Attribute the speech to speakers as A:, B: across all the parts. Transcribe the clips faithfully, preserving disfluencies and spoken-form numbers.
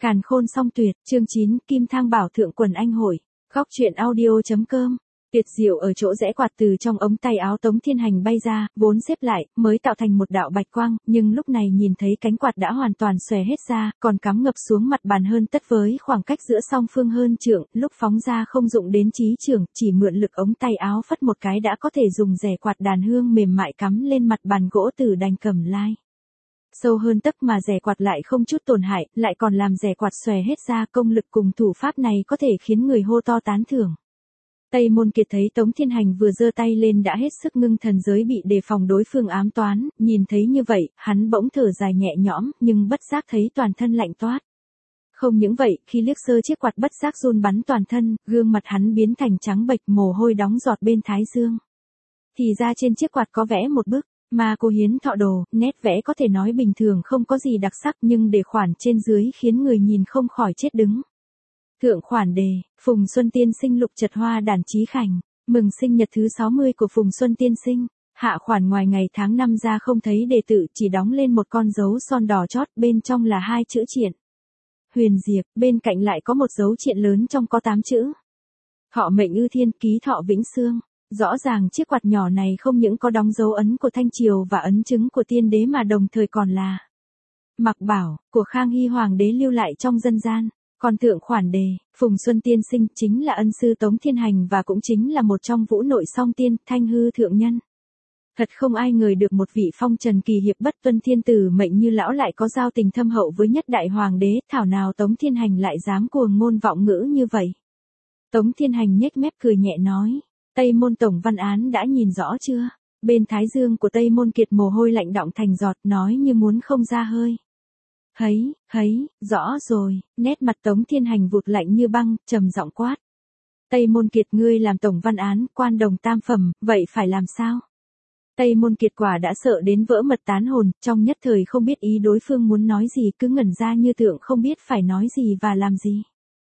A: Càn khôn song tuyệt, chương chín, Kim Thang Bảo Thượng Quần Anh Hội. Góc truyện audio.com. Tuyệt diệu ở chỗ rẽ quạt từ trong ống tay áo Tống Thiên Hành bay ra, vốn xếp lại, mới tạo thành một đạo bạch quang, nhưng lúc này nhìn thấy cánh quạt đã hoàn toàn xòe hết ra, còn cắm ngập xuống mặt bàn hơn tất với khoảng cách giữa song phương hơn trượng, lúc phóng ra không dụng đến trí trưởng, chỉ mượn lực ống tay áo phất một cái đã có thể dùng rẻ quạt đàn hương mềm mại cắm lên mặt bàn gỗ từ đành cầm lai. Sâu hơn tấc mà rẻ quạt lại không chút tổn hại, lại còn làm rẻ quạt xòe hết ra, công lực cùng thủ pháp này có thể khiến người hô to tán thưởng. Tây Môn Kiệt thấy Tống Thiên Hành vừa giơ tay lên đã hết sức ngưng thần giới bị đề phòng đối phương ám toán, nhìn thấy như vậy, hắn bỗng thở dài nhẹ nhõm, nhưng bất giác thấy toàn thân lạnh toát. Không những vậy, khi liếc sơ chiếc quạt bất giác run bắn toàn thân, gương mặt hắn biến thành trắng bệch, mồ hôi đóng giọt bên thái dương. Thì ra trên chiếc quạt có vẽ một bức Ma Cô Hiến Thọ Đồ, nét vẽ có thể nói bình thường không có gì đặc sắc nhưng để khoản trên dưới khiến người nhìn không khỏi chết đứng. Thượng khoản đề, Phùng Xuân Tiên Sinh lục trật hoa đàn chí khảnh, mừng sinh nhật thứ sáu mươi của Phùng Xuân Tiên Sinh. Hạ khoản ngoài ngày tháng năm ra không thấy đề tự, chỉ đóng lên một con dấu son đỏ chót, bên trong là hai chữ triện. Huyền Diệp, bên cạnh lại có một dấu triện lớn trong có tám chữ. Thọ mệnh ư thiên, ký thọ vĩnh xương. Rõ ràng chiếc quạt nhỏ này không những có đóng dấu ấn của Thanh Triều và ấn chứng của tiên đế mà đồng thời còn là mặc bảo của Khang Hy Hoàng đế lưu lại trong dân gian. Còn thượng khoản đề, Phùng Xuân Tiên Sinh chính là ân sư Tống Thiên Hành và cũng chính là một trong vũ nội song tiên, Thanh Hư thượng nhân. Thật không ai ngờ được một vị phong trần kỳ hiệp bất tuân thiên tử mệnh như lão lại có giao tình thâm hậu với nhất đại hoàng đế, thảo nào Tống Thiên Hành lại dám cuồng ngôn vọng ngữ như vậy. Tống Thiên Hành nhếch mép cười nhẹ nói, Tây Môn Tổng Văn Án đã nhìn rõ chưa? Bên thái dương của Tây Môn Kiệt mồ hôi lạnh đọng thành giọt, nói như muốn không ra hơi. Thấy, thấy, rõ rồi, nét mặt Tống Thiên Hành vụt lạnh như băng, trầm giọng quát. Tây Môn Kiệt, ngươi làm tổng văn án, quan đồng tam phẩm, vậy phải làm sao? Tây Môn Kiệt quả đã sợ đến vỡ mật tán hồn, trong nhất thời không biết ý đối phương muốn nói gì, cứ ngẩn ra như tượng không biết phải nói gì và làm gì.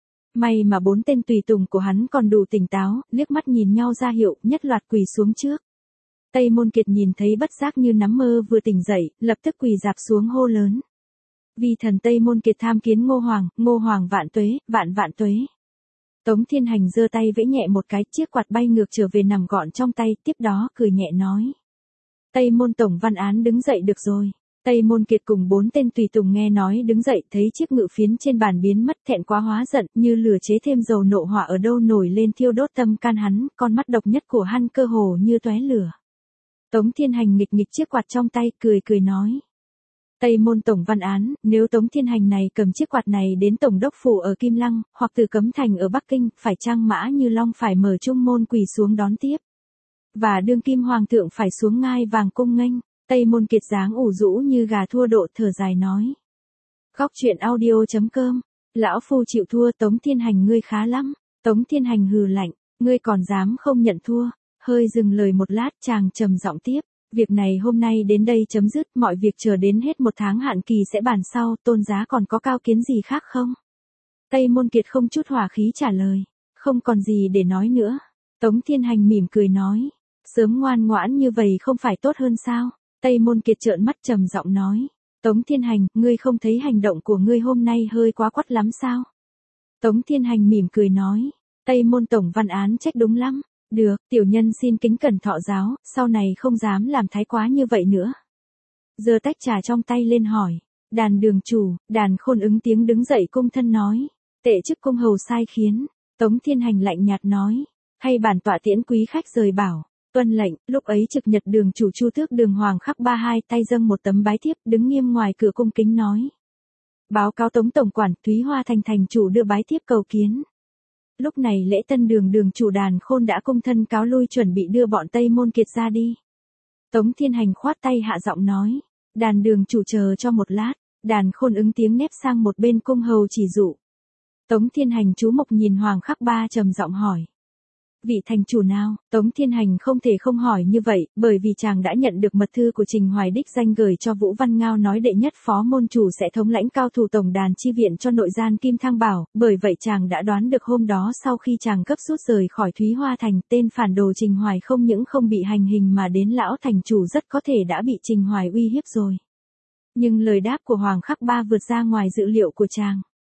A: May mà bốn tên tùy tùng của hắn còn đủ tỉnh táo, liếc mắt nhìn nhau ra hiệu, nhất loạt quỳ xuống trước. Tây Môn Kiệt nhìn thấy bất giác như nắm mơ vừa tỉnh dậy, lập tức quỳ dạp xuống hô lớn. Vi thần Tây Môn Kiệt tham kiến Ngô Hoàng, Ngô Hoàng vạn tuế, vạn vạn tuế. Tống Thiên Hành giơ tay vẫy nhẹ một cái, chiếc quạt bay ngược trở về nằm gọn trong tay, tiếp đó cười nhẹ nói. Tây Môn Tổng Văn Án đứng dậy được rồi. Tây Môn Kiệt cùng bốn tên tùy tùng nghe nói đứng dậy, thấy chiếc ngự phiến trên bàn biến mất, thẹn quá hóa giận, như lửa chế thêm dầu nộ hỏa ở đâu nổi lên thiêu đốt tâm can hắn, con mắt độc nhất của hắn cơ hồ như tóe lửa. Tống Thiên Hành nghịch nghịch chiếc quạt trong tay, cười cười nói. Tây Môn Tổng Văn Án, nếu Tống Thiên Hành này cầm chiếc quạt này đến Tổng đốc phủ ở Kim Lăng, hoặc từ Cấm Thành ở Bắc Kinh, phải chăng Mã Như Long phải mở trung môn quỳ xuống đón tiếp. Và đương kim hoàng thượng phải xuống ngai vàng cung nghênh. Tây Môn Kiệt dáng ủ rũ như gà thua độ, thở dài nói. Góc truyện audio.com. Lão phu chịu thua. Tống Thiên Hành, ngươi khá lắm. Tống Thiên Hành hừ lạnh, ngươi còn dám không nhận thua. Hơi dừng lời một lát, chàng trầm giọng tiếp. Việc này hôm nay đến đây chấm dứt, mọi việc chờ đến hết một tháng hạn kỳ sẽ bàn sau, tôn giá còn có cao kiến gì khác không? Tây Môn Kiệt không chút hỏa khí trả lời. Không còn gì để nói nữa. Tống Thiên Hành mỉm cười nói. Sớm ngoan ngoãn như vậy không phải tốt hơn sao? Tây Môn Kiệt trợn mắt trầm giọng nói. Tống Thiên Hành, ngươi không thấy hành động của ngươi hôm nay hơi quá quắt lắm sao? Tống Thiên Hành mỉm cười nói. Tây Môn Tổng Văn Án trách đúng lắm. Được, tiểu nhân xin kính cẩn thọ giáo, sau này không dám làm thái quá như vậy nữa. Giơ tách trà trong tay lên hỏi. Đàn đường chủ, Đàn Khôn ứng tiếng đứng dậy cung thân nói. Tệ chức cung hầu sai khiến. Tống Thiên Hành lạnh nhạt nói. Hay bản tọa tiễn quý khách rời bảo. Tuân lệnh, lúc ấy trực nhật đường chủ Chu Tước Đường Hoàng Khắc Ba hai tay dâng một tấm bái thiếp, đứng nghiêm ngoài cửa cung kính nói. Báo cáo Tống Tổng Quản, Thúy Hoa Thành thành chủ đưa bái thiếp cầu kiến. Lúc này lễ tân đường đường chủ Đàn Khôn đã cung thân cáo lui chuẩn bị đưa bọn Tây Môn Kiệt ra đi. Tống Thiên Hành khoát tay hạ giọng nói. Đàn đường chủ chờ cho một lát. Đàn Khôn ứng tiếng nép sang một bên cung hầu chỉ dụ. Tống Thiên Hành chú mục nhìn Hoàng Khắc Ba trầm giọng hỏi. Vị thành chủ nào? Tống Thiên Hành không thể không hỏi như vậy, bởi vì chàng đã nhận được mật thư của Trình Hoài đích danh gửi cho Vũ Văn Ngao nói đệ nhất phó môn chủ sẽ thống lãnh cao thủ tổng đàn chi viện cho nội gian Kim Thang Bảo, bởi vậy chàng đã đoán được hôm đó sau khi chàng cấp rút rời khỏi Thúy Hoa Thành, tên phản đồ Trình Hoài không những không bị hành hình mà đến lão thành chủ rất có thể đã bị Trình Hoài uy hiếp rồi. Nhưng lời đáp của Hoàng Khắc Ba vượt ra ngoài dự liệu của chàng.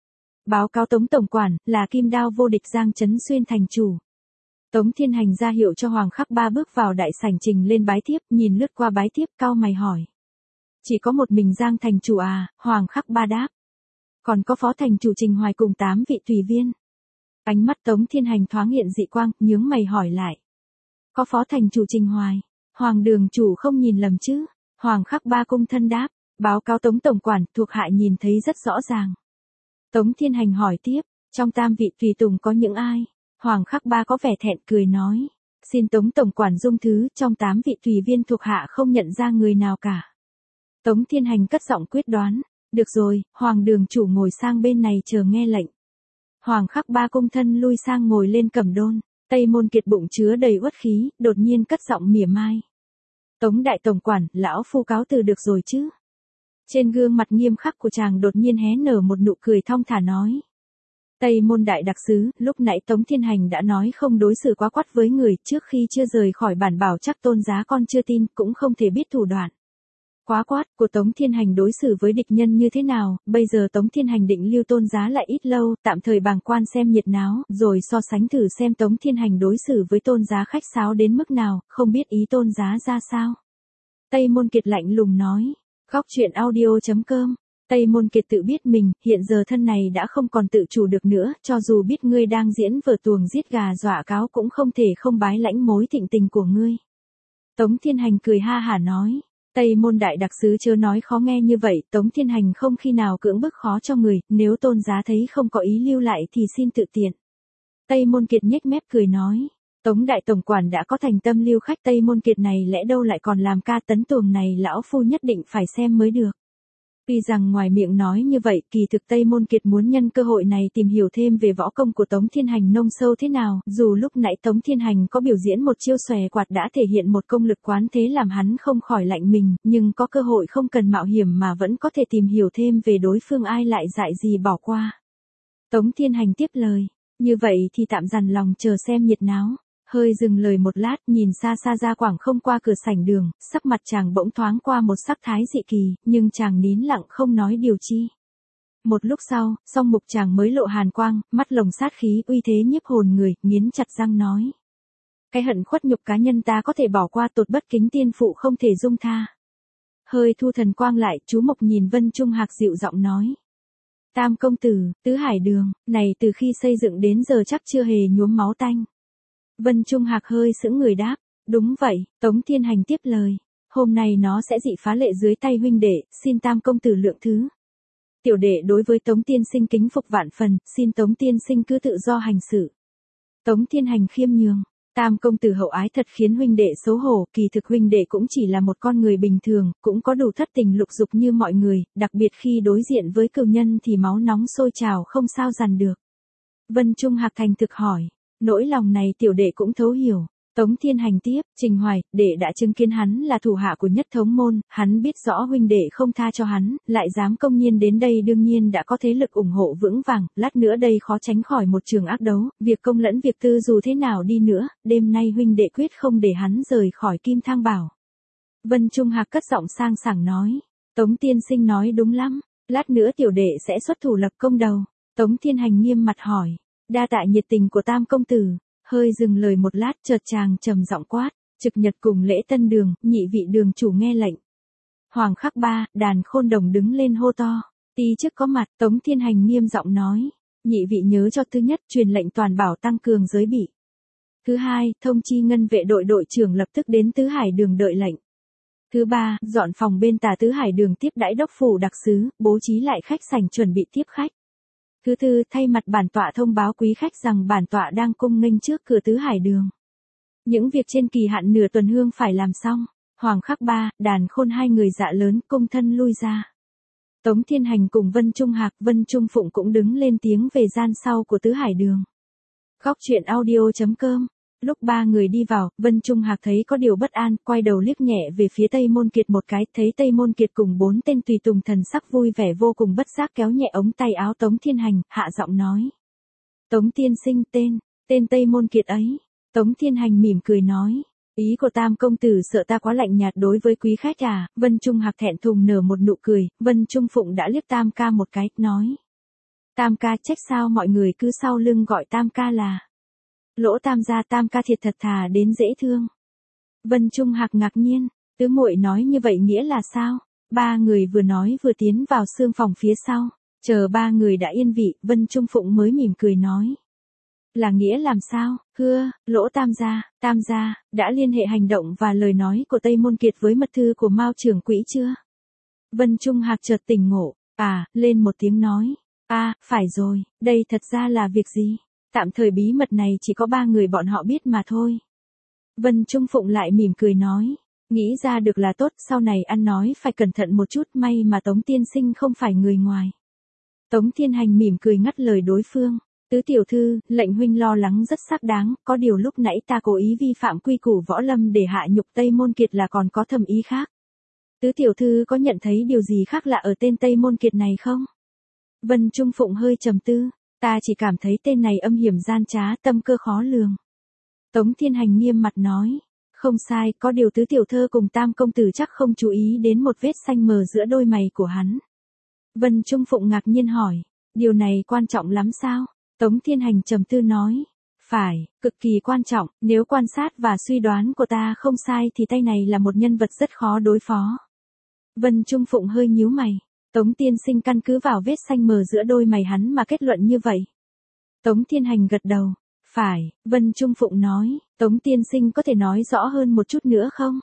A: Báo cáo Tống tổng quản, là Kim Đao vô địch Giang Trấn Xuyên thành chủ. Tống Thiên Hành ra hiệu cho Hoàng Khắc Ba bước vào đại sảnh trình lên bái tiếp, nhìn lướt qua bái tiếp cau mày hỏi. Chỉ có một mình Giang thành chủ à? Hoàng Khắc Ba đáp. Còn có phó thành chủ Trình Hoài cùng tám vị tùy viên. Ánh mắt Tống Thiên Hành thoáng hiện dị quang, nhướng mày hỏi lại. Có phó thành chủ Trình Hoài, Hoàng đường chủ không nhìn lầm chứ? Hoàng Khắc Ba cung thân đáp. Báo cáo Tống tổng quản, thuộc hạ nhìn thấy rất rõ ràng. Tống Thiên Hành hỏi tiếp, trong tam vị tùy tùng có những ai? Hoàng Khắc Ba có vẻ thẹn cười nói. Xin Tống tổng quản dung thứ, trong tám vị tùy viên thuộc hạ không nhận ra người nào cả. Tống Thiên Hành cất giọng quyết đoán. Được rồi, Hoàng đường chủ ngồi sang bên này chờ nghe lệnh. Hoàng Khắc Ba cung thân lui sang ngồi lên cẩm đôn. Tây Môn Kiệt bụng chứa đầy uất khí, đột nhiên cất giọng mỉa mai. Tống đại tổng quản, lão phu cáo từ được rồi chứ? Trên gương mặt nghiêm khắc của chàng đột nhiên hé nở một nụ cười thong thả nói. Tây Môn đại đặc sứ, lúc nãy Tống Thiên Hành đã nói không đối xử quá quắt với người, trước khi chưa rời khỏi bản bảo chắc tôn giá con chưa tin, cũng không thể biết thủ đoạn. Quá quát của Tống Thiên Hành đối xử với địch nhân như thế nào, bây giờ Tống Thiên Hành định lưu tôn giá lại ít lâu, tạm thời bàng quan xem nhiệt náo, rồi so sánh thử xem Tống Thiên Hành đối xử với tôn giá khách sáo đến mức nào, không biết ý tôn giá ra sao. Tây Môn Kiệt lạnh lùng nói. Góc truyện audio chấm com. Tây Môn Kiệt tự biết mình, hiện giờ thân này đã không còn tự chủ được nữa, cho dù biết ngươi đang diễn vở tuồng giết gà dọa cáo cũng không thể không bái lãnh mối thịnh tình của ngươi. Tống Thiên Hành cười ha hả nói. Tây Môn đại đặc sứ chớ nói khó nghe như vậy, Tống Thiên Hành không khi nào cưỡng bức khó cho người, nếu tôn giá thấy không có ý lưu lại thì xin tự tiện. Tây Môn Kiệt nhếch mép cười nói. Tống đại tổng quản đã có thành tâm lưu khách Tây Môn Kiệt này lẽ đâu lại còn làm ca tấn tuồng này, lão phu nhất định phải xem mới được. Tuy rằng ngoài miệng nói như vậy, kỳ thực Tây Môn Kiệt muốn nhân cơ hội này tìm hiểu thêm về võ công của Tống Thiên Hành nông sâu thế nào, dù lúc nãy Tống Thiên Hành có biểu diễn một chiêu xòe quạt đã thể hiện một công lực quán thế làm hắn không khỏi lạnh mình, nhưng có cơ hội không cần mạo hiểm mà vẫn có thể tìm hiểu thêm về đối phương, ai lại dại gì bỏ qua. Tống Thiên Hành tiếp lời, như vậy thì tạm dằn lòng chờ xem nhiệt náo. Hơi dừng lời một lát, nhìn xa xa ra quảng không qua cửa sảnh đường, sắc mặt chàng bỗng thoáng qua một sắc thái dị kỳ, nhưng chàng nín lặng không nói điều chi. Một lúc sau, song mục chàng mới lộ hàn quang, mắt lồng sát khí uy thế nhiếp hồn người, nghiến chặt răng nói. Cái hận khuất nhục cá nhân ta có thể bỏ qua, tột bất kính tiên phụ không thể dung tha. Hơi thu thần quang lại, chú Mộc nhìn Vân Trung Hạc dịu giọng nói. Tam công tử, tứ hải đường, này từ khi xây dựng đến giờ chắc chưa hề nhuốm máu tanh. Vân Trung Hạc hơi sững người đáp, đúng vậy. Tống Thiên Hành tiếp lời, hôm nay nó sẽ dị phá lệ dưới tay huynh đệ, xin tam công tử lượng thứ. Tiểu đệ đối với Tống tiên sinh kính phục vạn phần, xin Tống tiên sinh cứ tự do hành sự. Tống Thiên Hành khiêm nhường, tam công tử hậu ái thật khiến huynh đệ xấu hổ, kỳ thực huynh đệ cũng chỉ là một con người bình thường, cũng có đủ thất tình lục dục như mọi người, đặc biệt khi đối diện với cừu nhân thì máu nóng sôi trào không sao dằn được. Vân Trung Hạc thành thực hỏi. Nỗi lòng này tiểu đệ cũng thấu hiểu. Tống Thiên Hành tiếp, Trình Hoài, đệ đã chứng kiến hắn là thủ hạ của Nhất Thống môn, hắn biết rõ huynh đệ không tha cho hắn, lại dám công nhiên đến đây, đương nhiên đã có thế lực ủng hộ vững vàng, lát nữa đây khó tránh khỏi một trường ác đấu, việc công lẫn việc tư dù thế nào đi nữa, đêm nay huynh đệ quyết không để hắn rời khỏi Kim Thang Bảo. Vân Trung Hạc cất giọng sang sảng nói, Tống tiên sinh nói đúng lắm, lát nữa tiểu đệ sẽ xuất thủ lập công đầu. Tống Thiên Hành nghiêm mặt hỏi. Đa tạ nhiệt tình của tam công tử. Hơi dừng lời một lát, chợt chàng trầm giọng quát, trực nhật cùng lễ tân đường, nhị vị đường chủ nghe lệnh. Hoàng Khắc Ba, Đàn Khôn Đồng đứng lên hô to. Ti chức có mặt, Tống Thiên Hành nghiêm giọng nói, nhị vị nhớ cho thứ nhất truyền lệnh toàn bảo tăng cường giới bị. Thứ hai, thông chi ngân vệ đội đội trưởng lập tức đến Tứ Hải đường đợi lệnh. Thứ ba, dọn phòng bên Tà Tứ Hải đường tiếp đãi đốc phủ đặc sứ, bố trí lại khách sảnh chuẩn bị tiếp khách. Thứ tư, thay mặt bản tọa thông báo quý khách rằng bản tọa đang cung nghênh trước cửa Tứ Hải đường. Những việc trên kỳ hạn nửa tuần hương phải làm xong. Hoàng Khắc Ba, Đàn Khôn hai người dạ lớn cung thân lui ra. Tống Thiên Hành cùng Vân Trung Hạc, Vân Trung Phụng cũng đứng lên tiếng về gian sau của Tứ Hải đường. Góc truyện audio chấm com. Lúc ba người đi vào, Vân Trung Hạc thấy có điều bất an, quay đầu liếc nhẹ về phía Tây Môn Kiệt một cái, thấy Tây Môn Kiệt cùng bốn tên tùy tùng thần sắc vui vẻ vô cùng, bất giác kéo nhẹ ống tay áo Tống Thiên Hành, hạ giọng nói. Tống tiên sinh tên, tên Tây Môn Kiệt ấy. Tống Thiên Hành mỉm cười nói. Ý của tam công tử sợ ta quá lạnh nhạt đối với quý khách à? Vân Trung Hạc thẹn thùng nở một nụ cười, Vân Trung Phụng đã liếc tam ca một cái, nói. Tam ca, trách sao mọi người cứ sau lưng gọi Tam ca là. Lỗ Tam gia, Tam ca thiệt thật thà đến dễ thương. Vân Trung Hạc ngạc nhiên, tứ muội nói như vậy nghĩa là sao? Ba người vừa nói vừa tiến vào xương phòng phía sau, chờ ba người đã yên vị, Vân Trung Phụng mới mỉm cười nói. Là nghĩa làm sao? Hưa, Lỗ Tam gia, Tam gia, đã liên hệ hành động và lời nói của Tây Môn Kiệt với mật thư của Mao trưởng quỹ chưa? Vân Trung Hạc chợt tỉnh ngộ, à, lên một tiếng nói. À, phải rồi, đây thật ra là việc gì? Tạm thời bí mật này chỉ có ba người bọn họ biết mà thôi. Vân Trung Phụng lại mỉm cười nói. Nghĩ ra được là tốt, sau này ăn nói phải cẩn thận một chút, may mà Tống tiên sinh không phải người ngoài. Tống Thiên Hành mỉm cười ngắt lời đối phương. Tứ tiểu thư, lệnh huynh lo lắng rất xác đáng, có điều lúc nãy ta cố ý vi phạm quy củ võ lâm để hạ nhục Tây Môn Kiệt là còn có thâm ý khác. Tứ tiểu thư có nhận thấy điều gì khác lạ ở tên Tây Môn Kiệt này không? Vân Trung Phụng hơi trầm tư, ta chỉ cảm thấy tên này âm hiểm gian trá, tâm cơ khó lường. Tống Thiên Hành nghiêm mặt nói, không sai, có điều tứ tiểu thơ cùng Tam công tử chắc không chú ý đến một vết xanh mờ giữa đôi mày của hắn. Vân Trung Phụng ngạc nhiên hỏi, điều này quan trọng lắm sao? Tống Thiên Hành trầm tư nói, phải, cực kỳ quan trọng, nếu quan sát và suy đoán của ta không sai thì tay này là một nhân vật rất khó đối phó. Vân Trung Phụng hơi nhíu mày, Tống tiên sinh căn cứ vào vết xanh mờ giữa đôi mày hắn mà kết luận như vậy. Tống Thiên Hành gật đầu, phải, Vân Trung Phụng nói, Tống tiên sinh có thể nói rõ hơn một chút nữa không?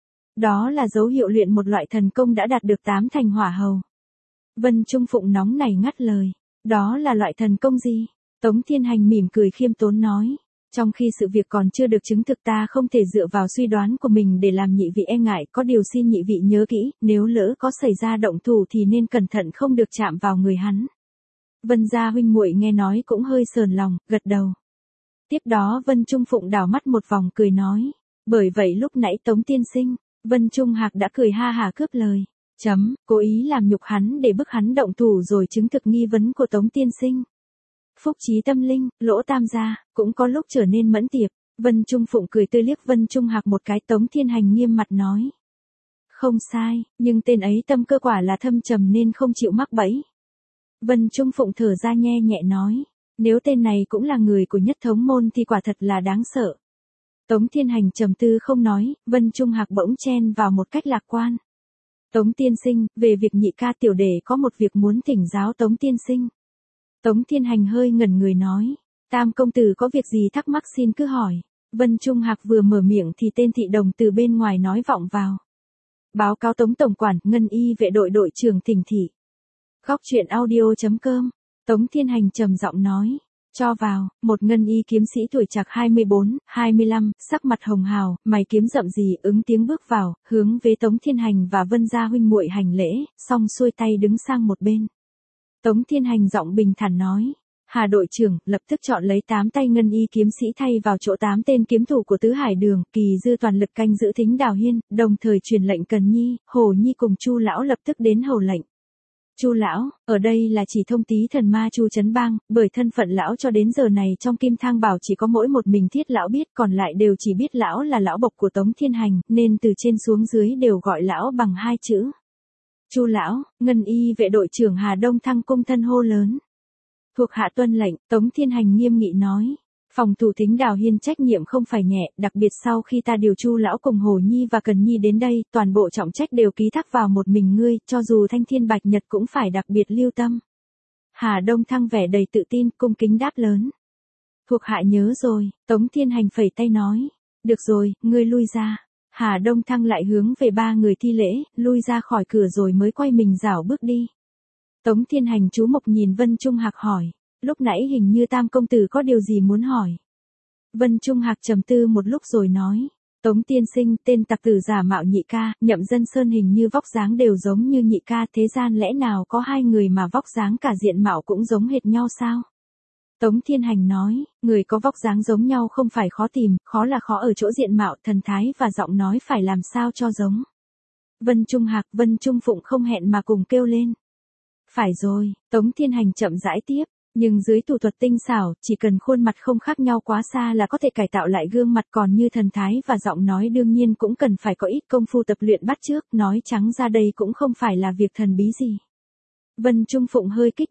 A: Đó là dấu hiệu luyện một loại thần công đã đạt được tám thành hỏa hầu. Vân Trung Phụng nóng nảy ngắt lời, đó là loại thần công gì? Tống Thiên Hành mỉm cười khiêm tốn nói, trong khi sự việc còn chưa được chứng thực ta không thể dựa vào suy đoán của mình để làm nhị vị e ngại, có điều xin nhị vị nhớ kỹ, nếu lỡ có xảy ra động thủ thì nên cẩn thận không được chạm vào người hắn. Vân gia huynh muội nghe nói cũng hơi sờn lòng, gật đầu. Tiếp đó Vân Trung Phụng đảo mắt một vòng cười nói, bởi vậy lúc nãy Tống tiên sinh, Vân Trung Hạc đã cười ha hả cướp lời, chấm, cố ý làm nhục hắn để bức hắn động thủ rồi chứng thực nghi vấn của Tống tiên sinh. Phúc trí tâm linh, Lỗ Tam gia, cũng có lúc trở nên mẫn tiệp. Vân Trung Phụng cười tươi liếc Vân Trung Hạc một cái. Tống Thiên Hành nghiêm mặt nói. Không sai, nhưng tên ấy tâm cơ quả là thâm trầm nên không chịu mắc bẫy. Vân Trung Phụng thở ra nhe nhẹ nói. Nếu tên này cũng là người của Nhất Thống môn thì quả thật là đáng sợ. Tống Thiên Hành trầm tư không nói, Vân Trung Hạc bỗng chen vào một cách lạc quan. Tống tiên sinh, về việc nhị ca tiểu đệ có một việc muốn thỉnh giáo Tống tiên sinh. Tống Thiên Hành hơi ngẩn người nói, Tam công tử có việc gì thắc mắc xin cứ hỏi. Vân Trung Hạc vừa mở miệng thì tên thị đồng từ bên ngoài nói vọng vào. Báo cáo Tống tổng quản, Ngân y vệ đội đội trưởng thỉnh thị. Góc truyện audio chấm com. Tống Thiên Hành trầm giọng nói, cho vào, một ngân y kiếm sĩ tuổi trạc hai mươi bốn, hai mươi lăm, sắc mặt hồng hào, mày kiếm rậm rì, ứng tiếng bước vào, hướng về Tống Thiên Hành và Vân gia huynh muội hành lễ, xong xuôi tay đứng sang một bên. Tống Thiên Hành giọng bình thản nói, Hà đội trưởng, lập tức chọn lấy tám tay ngân y kiếm sĩ thay vào chỗ tám tên kiếm thủ của Tứ Hải Đường, Kỳ Dư toàn lực canh giữ Thính Đào Hiên, đồng thời truyền lệnh Cần Nhi, Hồ Nhi cùng Chu lão lập tức đến hầu lệnh. Chu lão, ở đây là chỉ thông tí thần ma Chu Trấn Bang, bởi thân phận lão cho đến giờ này trong Kim Thang Bảo chỉ có mỗi một mình Thiết lão biết, còn lại đều chỉ biết lão là lão bộc của Tống Thiên Hành, nên từ trên xuống dưới đều gọi lão bằng hai chữ. Chu lão, ngân y vệ đội trưởng Hà Đông Thăng cung thân hô lớn. Thuộc hạ tuân lệnh, Tống Thiên Hành nghiêm nghị nói. Phòng thủ Thính Đào Hiên trách nhiệm không phải nhẹ, đặc biệt sau khi ta điều Chu lão cùng Hồ Nhi và Cần Nhi đến đây, toàn bộ trọng trách đều ký thác vào một mình ngươi, cho dù Thanh Thiên Bạch Nhật cũng phải đặc biệt lưu tâm. Hà Đông Thăng vẻ đầy tự tin, cung kính đáp lớn. Thuộc hạ nhớ rồi, Tống Thiên Hành phẩy tay nói. Được rồi, ngươi lui ra. Hà Đông Thăng lại hướng về ba người thi lễ, lui ra khỏi cửa rồi mới quay mình rảo bước đi. Tống Thiên Hành chú mục nhìn Vân Trung Hạc hỏi. Lúc nãy hình như Tam công tử có điều gì muốn hỏi. Vân Trung Hạc trầm tư một lúc rồi nói. Tống tiên sinh, tên tặc tử giả mạo nhị ca, Nhậm Dân Sơn hình như vóc dáng đều giống như nhị ca, thế gian lẽ nào có hai người mà vóc dáng cả diện mạo cũng giống hệt nhau sao? Tống Thiên Hành nói, người có vóc dáng giống nhau không phải khó tìm, khó là khó ở chỗ diện mạo, thần thái và giọng nói phải làm sao cho giống. Vân Trung Hạc, Vân Trung Phụng không hẹn mà cùng kêu lên. Phải rồi, Tống Thiên Hành chậm rãi tiếp. Nhưng dưới thủ thuật tinh xảo, chỉ cần khuôn mặt không khác nhau quá xa là có thể cải tạo lại gương mặt, còn như thần thái và giọng nói đương nhiên cũng cần phải có ít công phu tập luyện bắt chước, nói trắng ra đây cũng không phải là việc thần bí gì. Vân Trung Phụng hơi kích động,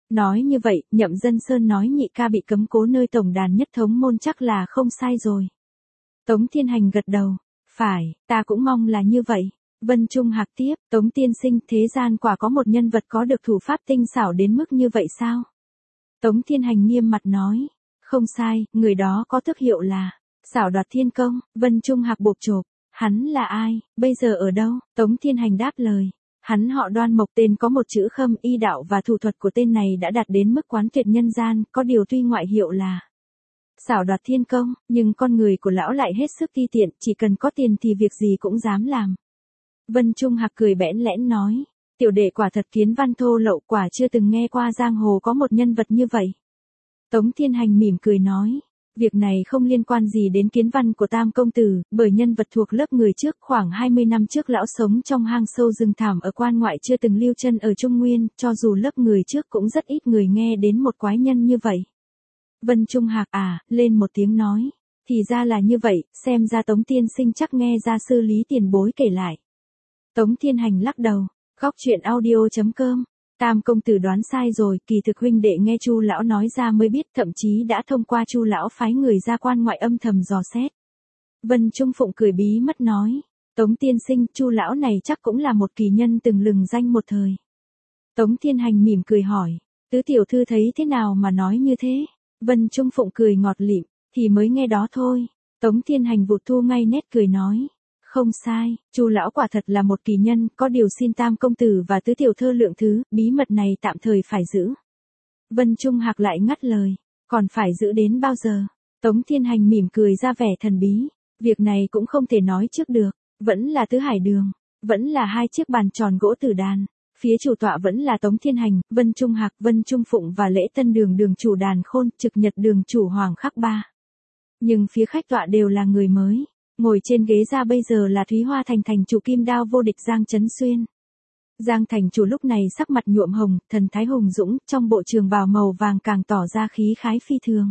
A: Nói như vậy, Nhậm Dân Sơn nói nhị ca bị cấm cố nơi tổng đàn nhất thống môn chắc là không sai rồi. Tống Thiên Hành gật đầu. Phải, ta cũng mong là như vậy. Vân Trung Hạc tiếp, Tống tiên sinh, thế gian quả có một nhân vật có được thủ pháp tinh xảo đến mức như vậy sao? Tống Thiên Hành nghiêm mặt nói. Không sai, người đó có tước hiệu là xảo đoạt thiên công. Vân Trung Hạc bộp chộp. Hắn là ai, bây giờ ở đâu? Tống Thiên Hành đáp lời. Hắn họ Đoan Mộc, tên có một chữ Khâm, y đạo và thủ thuật của tên này đã đạt đến mức quán tuyệt nhân gian, có điều tuy ngoại hiệu là xảo đoạt thiên công, nhưng con người của lão lại hết sức ti tiện, chỉ cần có tiền thì việc gì cũng dám làm. Vân Trung Hạc cười bẽn lẽn nói, tiểu đệ quả thật kiến văn thô lậu, quả chưa từng nghe qua giang hồ có một nhân vật như vậy. Tống Thiên Hành mỉm cười nói, việc này không liên quan gì đến kiến văn của Tam công tử, bởi nhân vật thuộc lớp người trước khoảng hai mươi năm trước lão sống trong hang sâu rừng thảm ở quan ngoại, chưa từng lưu chân ở Trung Nguyên, cho dù lớp người trước cũng rất ít người nghe đến một quái nhân như vậy. Vân Trung Hạc à, lên một tiếng nói, thì ra là như vậy, xem ra Tống tiên sinh chắc nghe gia sư Lý tiền bối kể lại. Tống Thiên Hành lắc đầu, góc truyện audio chấm com. Tam công tử đoán sai rồi, kỳ thực huynh đệ nghe Chu lão nói ra mới biết, thậm chí đã thông qua Chu lão phái người ra quan ngoại âm thầm dò xét. Vân Trung Phụng cười bí mất nói, Tống tiên sinh, Chu lão này chắc cũng là một kỳ nhân từng lừng danh một thời. Tống Thiên Hành mỉm cười hỏi, tứ tiểu thư thấy thế nào mà nói như thế? Vân Trung Phụng cười ngọt lịm, thì mới nghe đó thôi. Tống Thiên Hành vụt thu ngay nét cười nói, không sai, Chu lão quả thật là một kỳ nhân, có điều xin Tam công tử và tứ tiểu thư lượng thứ, bí mật này tạm thời phải giữ. Vân Trung Hạc lại ngắt lời, còn phải giữ đến bao giờ? Tống Thiên Hành mỉm cười ra vẻ thần bí, việc này cũng không thể nói trước được, vẫn là tứ hải đường, vẫn là hai chiếc bàn tròn gỗ tử đàn. Phía chủ tọa vẫn là Tống Thiên Hành, Vân Trung Hạc, Vân Trung Phụng và Lễ Tân Đường đường chủ Đàn Khôn, Trực Nhật đường chủ Hoàng Khắc Ba. Nhưng phía khách tọa đều là người mới. Ngồi trên ghế ra bây giờ là Thúy Hoa Thành thành chủ kim đao vô địch Giang Chấn Xuyên. Giang thành chủ lúc này sắc mặt nhuộm hồng, thần thái hùng dũng, trong bộ trường bào màu vàng càng tỏ ra khí khái phi thường.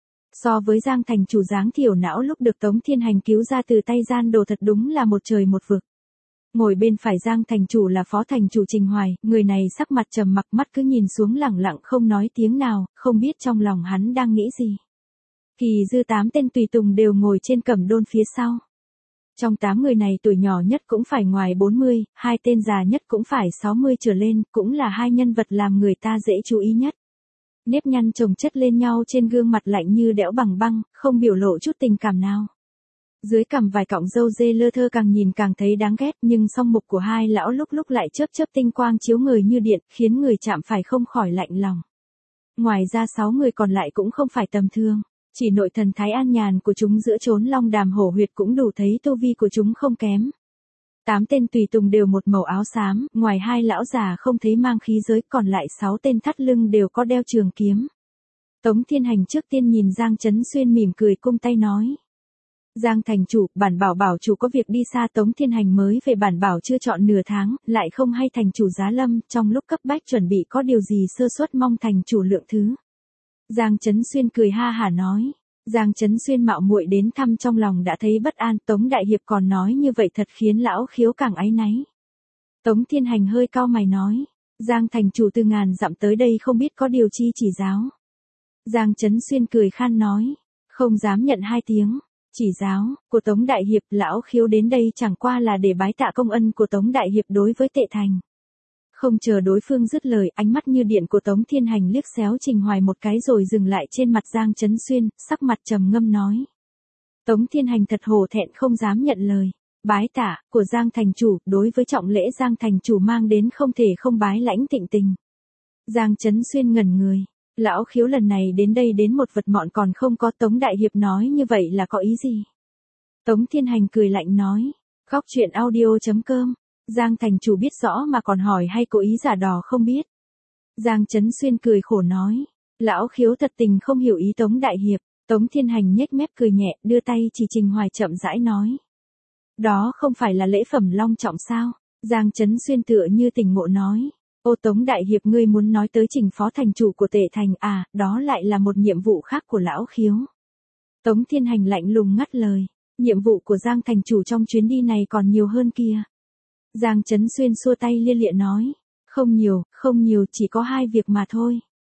A: So với Giang thành chủ dáng thiểu não lúc được Tống Thiên Hành cứu ra từ tay gian đồ thật đúng là một trời một vực. Ngồi bên phải Giang thành chủ là phó thành chủ Trình Hoài, người này sắc mặt trầm mặc, mắt cứ nhìn xuống lẳng lặng không nói tiếng nào, không biết trong lòng hắn đang nghĩ gì. Kỳ dư tám tên tùy tùng đều ngồi trên cẩm đôn phía sau. Trong tám người này tuổi nhỏ nhất cũng phải ngoài bốn mươi, hai tên già nhất cũng phải sáu mươi trở lên, cũng là hai nhân vật làm người ta dễ chú ý nhất. Nếp nhăn chồng chất lên nhau trên gương mặt lạnh như đẽo bằng băng, không biểu lộ chút tình cảm nào. Dưới cằm vài cọng râu dê lơ thơ càng nhìn càng thấy đáng ghét, nhưng song mục của hai lão lúc lúc lại chớp chớp tinh quang chiếu ngời như điện, khiến người chạm phải không khỏi lạnh lòng. Ngoài ra sáu người còn lại cũng không phải tầm thường, chỉ nội thần thái an nhàn của chúng giữa chốn long đàm hổ huyệt cũng đủ thấy tu vi của chúng không kém. Tám tên tùy tùng đều một màu áo xám, ngoài hai lão già không thấy mang khí giới, còn lại sáu tên thắt lưng đều có đeo trường kiếm. Tống Thiên Hành trước tiên nhìn Giang Chấn Xuyên mỉm cười cung tay nói. Giang thành chủ, bản bảo bảo chủ có việc đi xa. Tống Thiên Hành mới về bản bảo chưa trọn nửa tháng, lại không hay thành chủ giá lâm, trong lúc cấp bách chuẩn bị có điều gì sơ suất mong thành chủ lượng thứ. Giang Chấn Xuyên cười ha hả nói. Giang Chấn Xuyên mạo muội đến thăm trong lòng đã thấy bất an, Tống đại hiệp còn nói như vậy thật khiến lão khiếu càng áy náy. Tống Thiên Hành hơi cau mày nói. Giang thành chủ từ ngàn dặm tới đây không biết có điều chi chỉ giáo. Giang Chấn Xuyên cười khan nói. Không dám nhận hai tiếng. Chỉ giáo, của Tống Đại Hiệp, lão khiếu đến đây chẳng qua là để bái tạ công ân của Tống Đại Hiệp đối với Tệ Thành. Không chờ đối phương dứt lời, ánh mắt như điện của Tống Thiên Hành liếc xéo Trình Hoài một cái rồi dừng lại trên mặt Giang Chấn Xuyên, sắc mặt trầm ngâm nói. Tống Thiên Hành thật hổ thẹn không dám nhận lời. Bái tạ, của Giang Thành Chủ, đối với trọng lễ Giang Thành Chủ mang đến không thể không bái lãnh thịnh tình. Giang Chấn Xuyên ngẩn người. Lão khiếu lần này đến đây đến một vật mọn còn không có. Tống Đại Hiệp nói như vậy là có ý gì? Tống Thiên Hành cười lạnh nói. Góc truyện audio chấm com. Giang thành chủ biết rõ mà còn hỏi hay cố ý giả đò không biết. Giang Chấn Xuyên cười khổ nói. Lão khiếu thật tình không hiểu ý Tống Đại Hiệp. Tống Thiên Hành nhếch mép cười nhẹ, đưa tay chỉ Trình Hoài chậm rãi nói. Đó không phải là lễ phẩm long trọng sao? Giang Chấn Xuyên tựa như tỉnh ngộ nói. Ô Tống Đại Hiệp, ngươi muốn nói tới Trình phó thành chủ của Tệ Thành à, đó lại là một nhiệm vụ khác của lão khiếu. Tống Thiên Hành lạnh lùng ngắt lời. Nhiệm vụ của Giang thành chủ trong chuyến đi này còn nhiều hơn kia. Giang Chấn Xuyên xua tay lia lịa nói. Không nhiều, không nhiều, chỉ có hai việc mà thôi.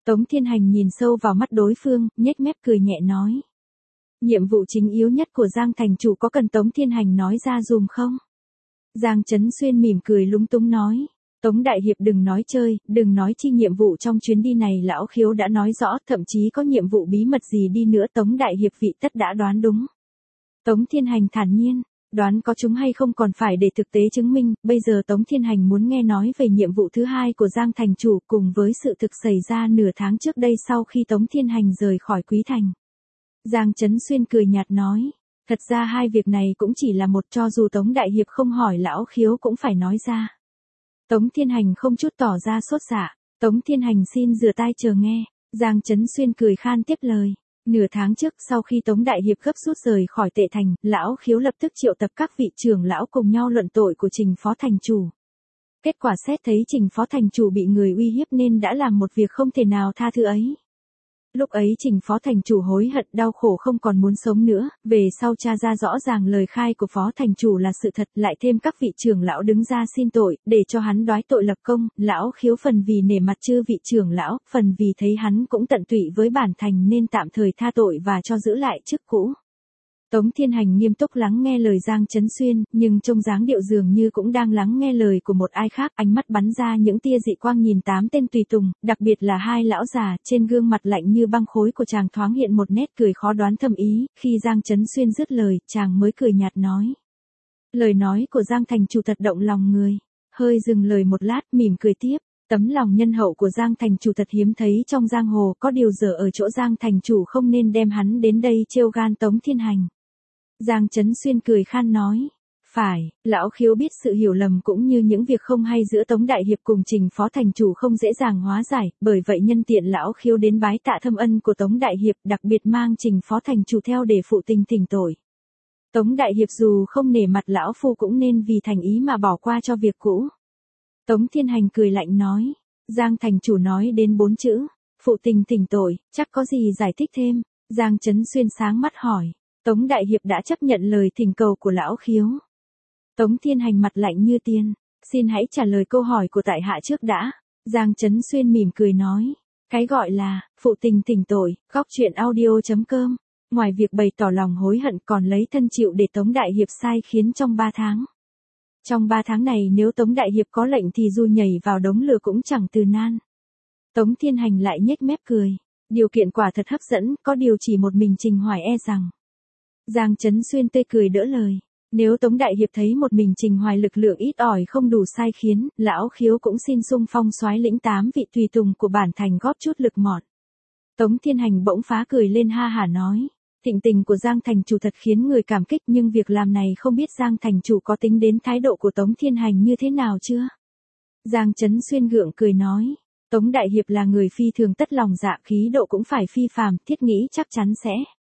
A: Tống Thiên Hành nhìn sâu vào mắt đối phương, nhếch mép cười nhẹ nói. Nhiệm vụ chính yếu nhất của Giang thành chủ có cần Tống Thiên Hành nói ra dùm không? Giang Chấn Xuyên mỉm cười lúng túng nói. Tống Đại Hiệp đừng nói chơi, đừng nói chi nhiệm vụ trong chuyến đi này lão khiếu đã nói rõ, thậm chí có nhiệm vụ bí mật gì đi nữa Tống Đại Hiệp vị tất đã đoán đúng. Tống Thiên Hành thản nhiên, đoán có chúng hay không còn phải để thực tế chứng minh, bây giờ Tống Thiên Hành muốn nghe nói về nhiệm vụ thứ hai của Giang thành chủ cùng với sự thực xảy ra nửa tháng trước đây sau khi Tống Thiên Hành rời khỏi Quý Thành. Giang Chấn Xuyên cười nhạt nói, thật ra hai việc này cũng chỉ là một, cho dù Tống Đại Hiệp không hỏi lão khiếu cũng phải nói ra. Tống Thiên Hành không chút tỏ ra sốt dạ, Tống Thiên Hành xin rửa tai chờ nghe, Giang Chấn Xuyên cười khan tiếp lời. Nửa tháng trước sau khi Tống Đại Hiệp gấp rút rời khỏi Tệ Thành, lão khiếu lập tức triệu tập các vị trưởng lão cùng nhau luận tội của Trình Phó Thành Chủ. Kết quả xét thấy Trình Phó Thành Chủ bị người uy hiếp nên đã làm một việc không thể nào tha thứ ấy. Lúc ấy Trình Phó Thành Chủ hối hận đau khổ không còn muốn sống nữa, về sau tra ra rõ ràng lời khai của Phó Thành Chủ là sự thật, lại thêm các vị trưởng lão đứng ra xin tội, để cho hắn đoái tội lập công, lão khiếu phần vì nể mặt chư vị trưởng lão, phần vì thấy hắn cũng tận tụy với bản thành nên tạm thời tha tội và cho giữ lại chức cũ. Tống Thiên Hành nghiêm túc lắng nghe lời Giang Chấn Xuyên, nhưng trông dáng điệu dường như cũng đang lắng nghe lời của một ai khác, ánh mắt bắn ra những tia dị quang nhìn tám tên tùy tùng, đặc biệt là hai lão già, trên gương mặt lạnh như băng khối của chàng thoáng hiện một nét cười khó đoán thâm ý, khi Giang Chấn Xuyên dứt lời, chàng mới cười nhạt nói. Lời nói của Giang thành chủ thật động lòng người, hơi dừng lời một lát, mỉm cười tiếp. Tấm lòng nhân hậu của Giang thành chủ thật hiếm thấy trong giang hồ, có điều giờ ở chỗ Giang thành chủ không nên đem hắn đến đây trêu gan Tống Thiên Hành. Giang Chấn Xuyên cười khan nói, phải, lão khiếu biết sự hiểu lầm cũng như những việc không hay giữa Tống Đại Hiệp cùng Trình Phó Thành Chủ không dễ dàng hóa giải, bởi vậy nhân tiện lão khiếu đến bái tạ thâm ân của Tống Đại Hiệp, đặc biệt mang Trình Phó Thành Chủ theo để phụ tình thỉnh tội. Tống Đại Hiệp dù không nể mặt lão phu cũng nên vì thành ý mà bỏ qua cho việc cũ. Tống Thiên Hành cười lạnh nói, Giang Thành Chủ nói đến bốn chữ, phụ tình thỉnh tội, chắc có gì giải thích thêm, Giang Chấn Xuyên sáng mắt hỏi. Tống Đại Hiệp đã chấp nhận lời thỉnh cầu của lão khiếu. Tống Thiên Hành mặt lạnh như tiền, xin hãy trả lời câu hỏi của tại hạ trước đã. Giang Chấn Xuyên mỉm cười nói, cái gọi là, phụ tình thỉnh tội, góc truyện audio chấm com. Ngoài việc bày tỏ lòng hối hận còn lấy thân chịu để Tống Đại Hiệp sai khiến trong ba tháng. Trong ba tháng này nếu Tống Đại Hiệp có lệnh thì dù nhảy vào đống lửa cũng chẳng từ nan. Tống Thiên Hành lại nhếch mép cười, điều kiện quả thật hấp dẫn, có điều chỉ một mình Trình Hoài e rằng. Giang Chấn Xuyên tươi cười đỡ lời, nếu Tống Đại Hiệp thấy một mình Trình Hoài lực lượng ít ỏi không đủ sai khiến, lão khiếu cũng xin xung phong soái lĩnh tám vị tùy tùng của bản thành góp chút lực mọn. Tống Thiên Hành bỗng phá cười lên ha hả nói, thịnh tình của Giang thành chủ thật khiến người cảm kích, nhưng việc làm này không biết Giang thành chủ có tính đến thái độ của Tống Thiên Hành như thế nào chưa? Giang Chấn Xuyên gượng cười nói, Tống Đại Hiệp là người phi thường tất lòng dạ, khí độ cũng phải phi phàm, thiết nghĩ chắc chắn sẽ.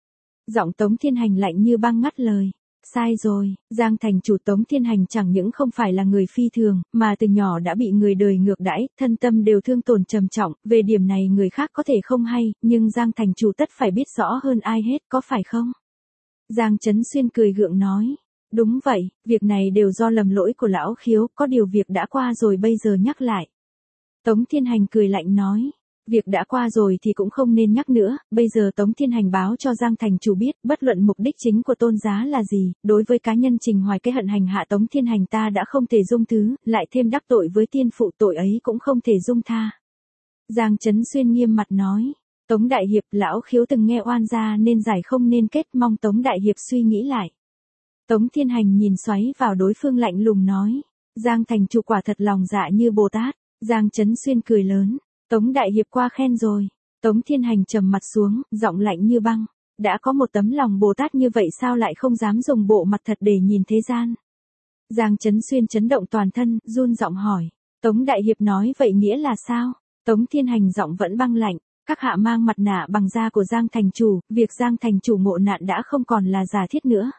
A: Giọng Tống Thiên Hành lạnh như băng ngắt lời. Sai rồi, Giang thành chủ Tống Thiên Hành chẳng những không phải là người phi thường, mà từ nhỏ đã bị người đời ngược đãi, thân tâm đều thương tổn trầm trọng, về điểm này người khác có thể không hay, nhưng Giang thành chủ tất phải biết rõ hơn ai hết, có phải không? Giang Chấn Xuyên cười gượng nói, đúng vậy, việc này đều do lầm lỗi của lão khiếu, có điều việc đã qua rồi bây giờ nhắc lại. Tống Thiên Hành cười lạnh nói. Việc đã qua rồi thì cũng không nên nhắc nữa, bây giờ Tống Thiên Hành báo cho Giang thành chủ biết, bất luận mục đích chính của tôn giá là gì, đối với cá nhân Trình Hoài cái hận hành hạ Tống Thiên Hành ta đã không thể dung thứ, lại thêm đắc tội với tiên phụ tội ấy cũng không thể dung tha. Giang Chấn Xuyên nghiêm mặt nói, Tống Đại Hiệp lão khiếu từng nghe oan gia nên giải không nên kết, mong Tống Đại Hiệp suy nghĩ lại. Tống Thiên Hành nhìn xoáy vào đối phương lạnh lùng nói, Giang thành chủ quả thật lòng dạ như Bồ Tát. Giang Chấn Xuyên cười lớn. Tống Đại Hiệp qua khen rồi. Tống Thiên Hành trầm mặt xuống, giọng lạnh như băng. Đã có một tấm lòng Bồ Tát như vậy sao lại không dám dùng bộ mặt thật để nhìn thế gian? Giang Chấn Xuyên chấn động toàn thân, run giọng hỏi. Tống Đại Hiệp nói vậy nghĩa là sao? Tống Thiên Hành giọng vẫn băng lạnh. Các hạ mang mặt nạ bằng da của Giang thành chủ, việc Giang thành chủ ngộ nạn đã không còn là giả thiết nữa.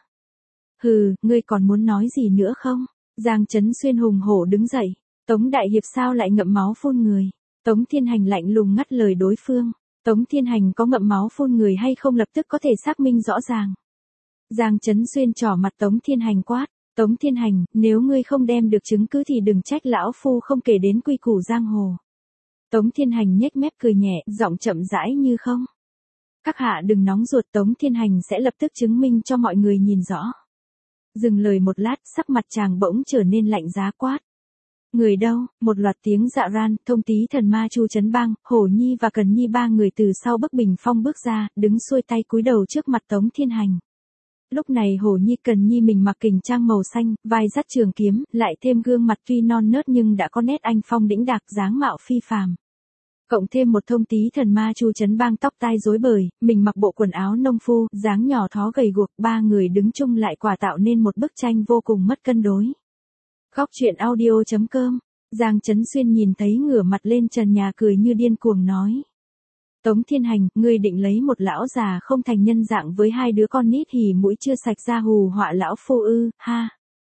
A: Hừ, ngươi còn muốn nói gì nữa không? Giang Chấn Xuyên hùng hổ đứng dậy. Tống Đại Hiệp sao lại ngậm máu phun người? Tống Thiên Hành lạnh lùng ngắt lời đối phương. Tống Thiên Hành có ngậm máu phun người hay không lập tức có thể xác minh rõ ràng. Giang Chấn Xuyên trỏ mặt Tống Thiên Hành quát. Tống Thiên Hành, nếu ngươi không đem được chứng cứ thì đừng trách lão phu không kể đến quy củ giang hồ. Tống Thiên Hành nhếch mép cười nhẹ, giọng chậm rãi như không. Các hạ đừng nóng ruột, Tống Thiên Hành sẽ lập tức chứng minh cho mọi người nhìn rõ. Dừng lời một lát, sắc mặt chàng bỗng trở nên lạnh giá quát. Người đâu? Một loạt tiếng dạ ran, thông tí thần ma Chu Trấn Bang, Hổ Nhi và Cần Nhi ba người từ sau bức bình phong bước ra, đứng xuôi tay cúi đầu trước mặt Tống Thiên Hành. Lúc này Hổ Nhi Cần Nhi mình mặc kình trang màu xanh, vai dắt trường kiếm, lại thêm gương mặt tuy non nớt nhưng đã có nét anh phong đĩnh đạc, dáng mạo phi phàm. Cộng thêm một thông tí thần ma Chu Trấn Bang tóc tai rối bời, mình mặc bộ quần áo nông phu, dáng nhỏ thó gầy guộc, ba người đứng chung lại quả tạo nên một bức tranh vô cùng mất cân đối. Góc truyện audio chấm com, Giang Trấn Xuyên nhìn thấy ngửa mặt lên trần nhà cười như điên cuồng nói. Tống Thiên Hành, ngươi định lấy một lão già không thành nhân dạng với hai đứa con nít hỉ mũi chưa sạch ra hù họa lão phu ư, ha.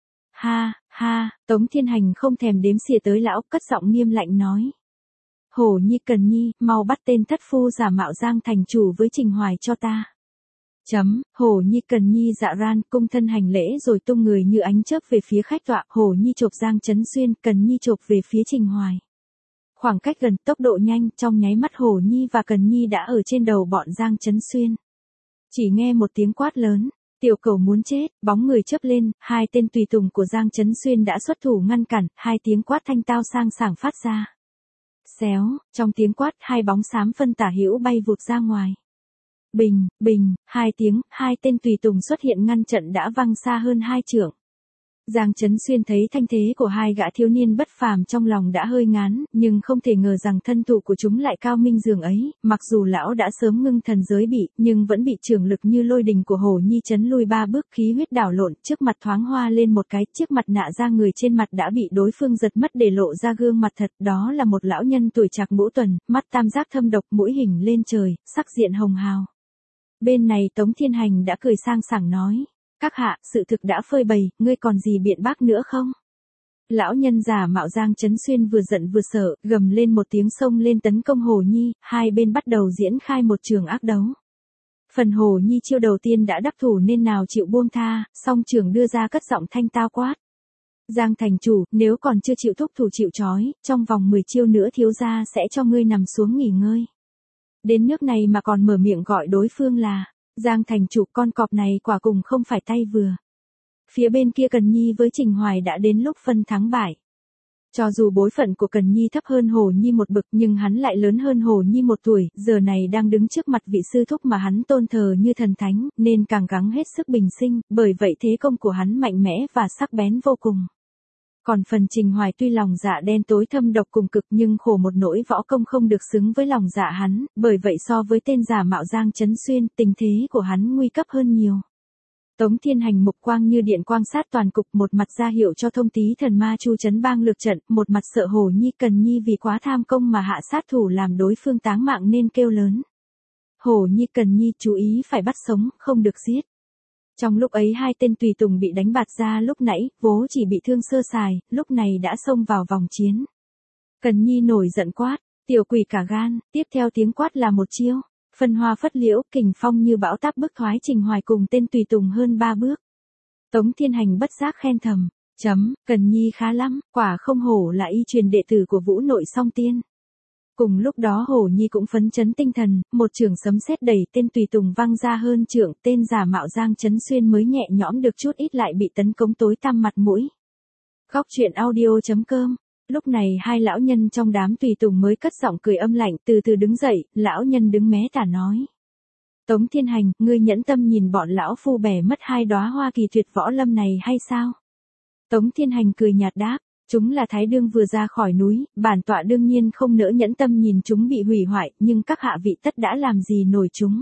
A: Ha, ha, Tống Thiên Hành không thèm đếm xỉa tới lão, cất giọng nghiêm lạnh nói. Hổ Nhi Cần Nhi, mau bắt tên thất phu giả mạo Giang thành chủ với Trình Hoài cho ta. Chấm, Hổ Nhi Cần Nhi dạ ran, cung thân hành lễ rồi tung người như ánh chớp về phía khách tọa, Hổ Nhi chộp Giang Trấn Xuyên, Cần Nhi chộp về phía Trình Hoài. Khoảng cách gần, tốc độ nhanh, trong nháy mắt Hổ Nhi và Cần Nhi đã ở trên đầu bọn Giang Trấn Xuyên. Chỉ nghe một tiếng quát lớn, tiểu cẩu muốn chết, bóng người chớp lên, hai tên tùy tùng của Giang Trấn Xuyên đã xuất thủ ngăn cản, hai tiếng quát thanh tao sang sảng phát ra. Xéo, trong tiếng quát, hai bóng xám phân tả hữu bay vụt ra ngoài. Bình, bình, hai tiếng, hai tên tùy tùng xuất hiện ngăn trận đã văng xa hơn hai trượng. Giang Trấn Xuyên thấy thanh thế của hai gã thiếu niên bất phàm trong lòng đã hơi ngán, nhưng không thể ngờ rằng thân thủ của chúng lại cao minh dường ấy, mặc dù lão đã sớm ngưng thần giới bị, nhưng vẫn bị trường lực như lôi đình của Hổ Nhi chấn lui ba bước, khí huyết đảo lộn, trước mặt thoáng hoa lên một cái, chiếc mặt nạ da người trên mặt đã bị đối phương giật mất để lộ ra gương mặt thật, đó là một lão nhân tuổi trạc ngũ tuần, mắt tam giác thâm độc, mũi hình lên trời, sắc diện hồng hào. Bên này Tống Thiên Hành đã cười sang sảng nói. Các hạ, sự thực đã phơi bày, ngươi còn gì biện bác nữa không? Lão nhân giả mạo Giang Trấn Xuyên vừa giận vừa sợ, gầm lên một tiếng xông lên tấn công Hổ Nhi, hai bên bắt đầu diễn khai một trường ác đấu. Phần Hổ Nhi chiêu đầu tiên đã đắc thủ nên nào chịu buông tha, song trường đưa ra cất giọng thanh tao quát. Giang thành chủ, nếu còn chưa chịu thúc thủ chịu trói, trong vòng mười chiêu nữa thiếu gia sẽ cho ngươi nằm xuống nghỉ ngơi. Đến nước này mà còn mở miệng gọi đối phương là Giang thành chủ, con cọp này quả cùng không phải tay vừa. Phía bên kia Cần Nhi với Trình Hoài đã đến lúc phân thắng bại. Cho dù bối phận của Cần Nhi thấp hơn Hổ Nhi một bậc nhưng hắn lại lớn hơn Hổ Nhi một tuổi, giờ này đang đứng trước mặt vị sư thúc mà hắn tôn thờ như thần thánh, nên càng gắng hết sức bình sinh, bởi vậy thế công của hắn mạnh mẽ và sắc bén vô cùng. Còn phần Trình Hoài tuy lòng dạ đen tối thâm độc cùng cực nhưng khổ một nỗi võ công không được xứng với lòng dạ hắn, bởi vậy so với tên giả mạo Giang Trấn Xuyên, tình thế của hắn nguy cấp hơn nhiều. Tống Thiên Hành mục quang như điện quang sát toàn cục, một mặt ra hiệu cho thông tí thần ma Chu Trấn Bang lược trận, một mặt sợ Hổ Nhi Cần Nhi vì quá tham công mà hạ sát thủ làm đối phương táng mạng nên kêu lớn. Hổ Nhi Cần Nhi chú ý phải bắt sống, không được giết. Trong lúc ấy hai tên tùy tùng bị đánh bạt ra lúc nãy, vố chỉ bị thương sơ sài, lúc này đã xông vào vòng chiến. Cần Nhi nổi giận quát, tiểu quỷ cả gan, tiếp theo tiếng quát là một chiêu. Phân hoa phất liễu, kình phong như bão táp bức thoái Trình Hoài cùng tên tùy tùng hơn ba bước. Tống Thiên Hành bất giác khen thầm, chấm, Cần Nhi khá lắm, quả không hổ là y truyền đệ tử của Vũ Nội Song Tiên. Cùng lúc đó Hổ Nhi cũng phấn chấn tinh thần, một trường sấm sét đẩy tên tùy tùng văng ra hơn trượng, tên giả mạo Giang Trấn Xuyên mới nhẹ nhõm được chút ít lại bị tấn công tối tăm mặt mũi. Góc truyện audio chấm com. Lúc này hai lão nhân trong đám tùy tùng mới cất giọng cười âm lạnh, từ từ đứng dậy, lão nhân đứng mé tả nói. Tống Thiên Hành, ngươi nhẫn tâm nhìn bọn lão phu bẻ mất hai đóa hoa kỳ tuyệt võ lâm này hay sao? Tống Thiên Hành cười nhạt đáp. Chúng là thái đương vừa ra khỏi núi, bản tọa đương nhiên không nỡ nhẫn tâm nhìn chúng bị hủy hoại, nhưng các hạ vị tất đã làm gì nổi chúng.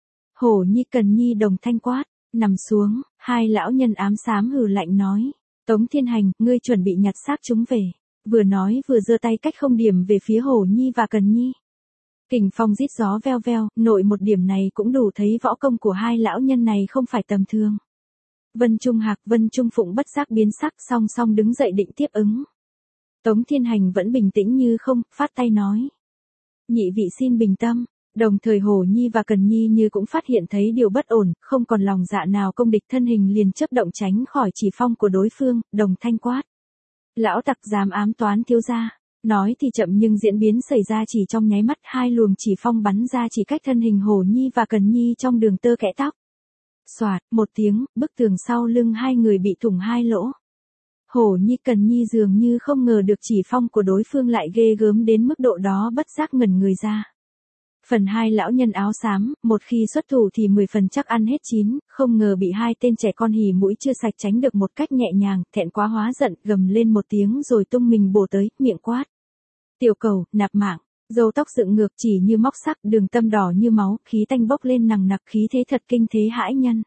A: Hổ Nhi Cần Nhi đồng thanh quát, nằm xuống, hai lão nhân ám xám hừ lạnh nói. Tống Thiên Hành, ngươi chuẩn bị nhặt xác chúng về. Vừa nói vừa giơ tay cách không điểm về phía Hổ Nhi và Cần Nhi. Kình phong rít gió veo veo, nội một điểm này cũng đủ thấy võ công của hai lão nhân này không phải tầm thường. Vân Trung Hạc, Vân Trung Phụng bất giác biến sắc, song song đứng dậy định tiếp ứng. Tống Thiên Hành vẫn bình tĩnh như không, phát tay nói. Nhị vị xin bình tâm, đồng thời Hổ Nhi và Cần Nhi như cũng phát hiện thấy điều bất ổn, không còn lòng dạ nào công địch, thân hình liền chớp động tránh khỏi chỉ phong của đối phương, đồng thanh quát. Lão tặc dám ám toán thiếu gia, Nói thì chậm nhưng diễn biến xảy ra chỉ trong nháy mắt, hai luồng chỉ phong bắn ra chỉ cách thân hình Hổ Nhi và Cần Nhi trong đường tơ kẽ tóc. Xoạt, một tiếng, bức tường sau lưng hai người bị thủng hai lỗ. Hổ Nhi Cần Nhi dường như không ngờ được chỉ phong của đối phương lại ghê gớm đến mức độ đó, bất giác ngẩn người ra. Phần hai lão nhân áo xám, một khi xuất thủ thì mười phần chắc ăn hết chín, không ngờ bị hai tên trẻ con hỉ mũi chưa sạch tránh được một cách nhẹ nhàng, thẹn quá hóa giận, gầm lên một tiếng rồi tung mình bổ tới, miệng quát. Tiểu cầu, nạp mạng, râu tóc dựng ngược chỉ như móc sắc, đường tâm đỏ như máu, khí tanh bốc lên nằng nặc, khí thế thật kinh thế hãi nhân.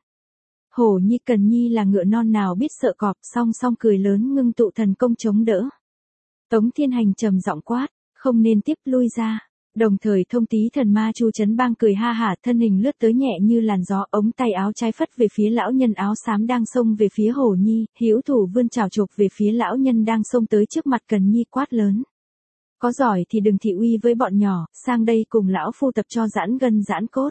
A: Hổ Nhi Cần Nhi là ngựa non nào biết sợ cọp, song song cười lớn ngưng tụ thần công chống đỡ. Tống Thiên Hành trầm giọng quát, không nên tiếp, lui ra. Đồng thời thông tí thần ma Chu Trấn Bang cười ha hả, thân hình lướt tới nhẹ như làn gió, ống tay áo trái phất về phía lão nhân áo xám đang xông về phía Hổ Nhi, hữu thủ vươn chảo chộp về phía lão nhân đang xông tới trước mặt Cần Nhi, quát lớn. Có giỏi thì đừng thị uy với bọn nhỏ, sang đây cùng lão phu tập cho giãn gân giãn cốt.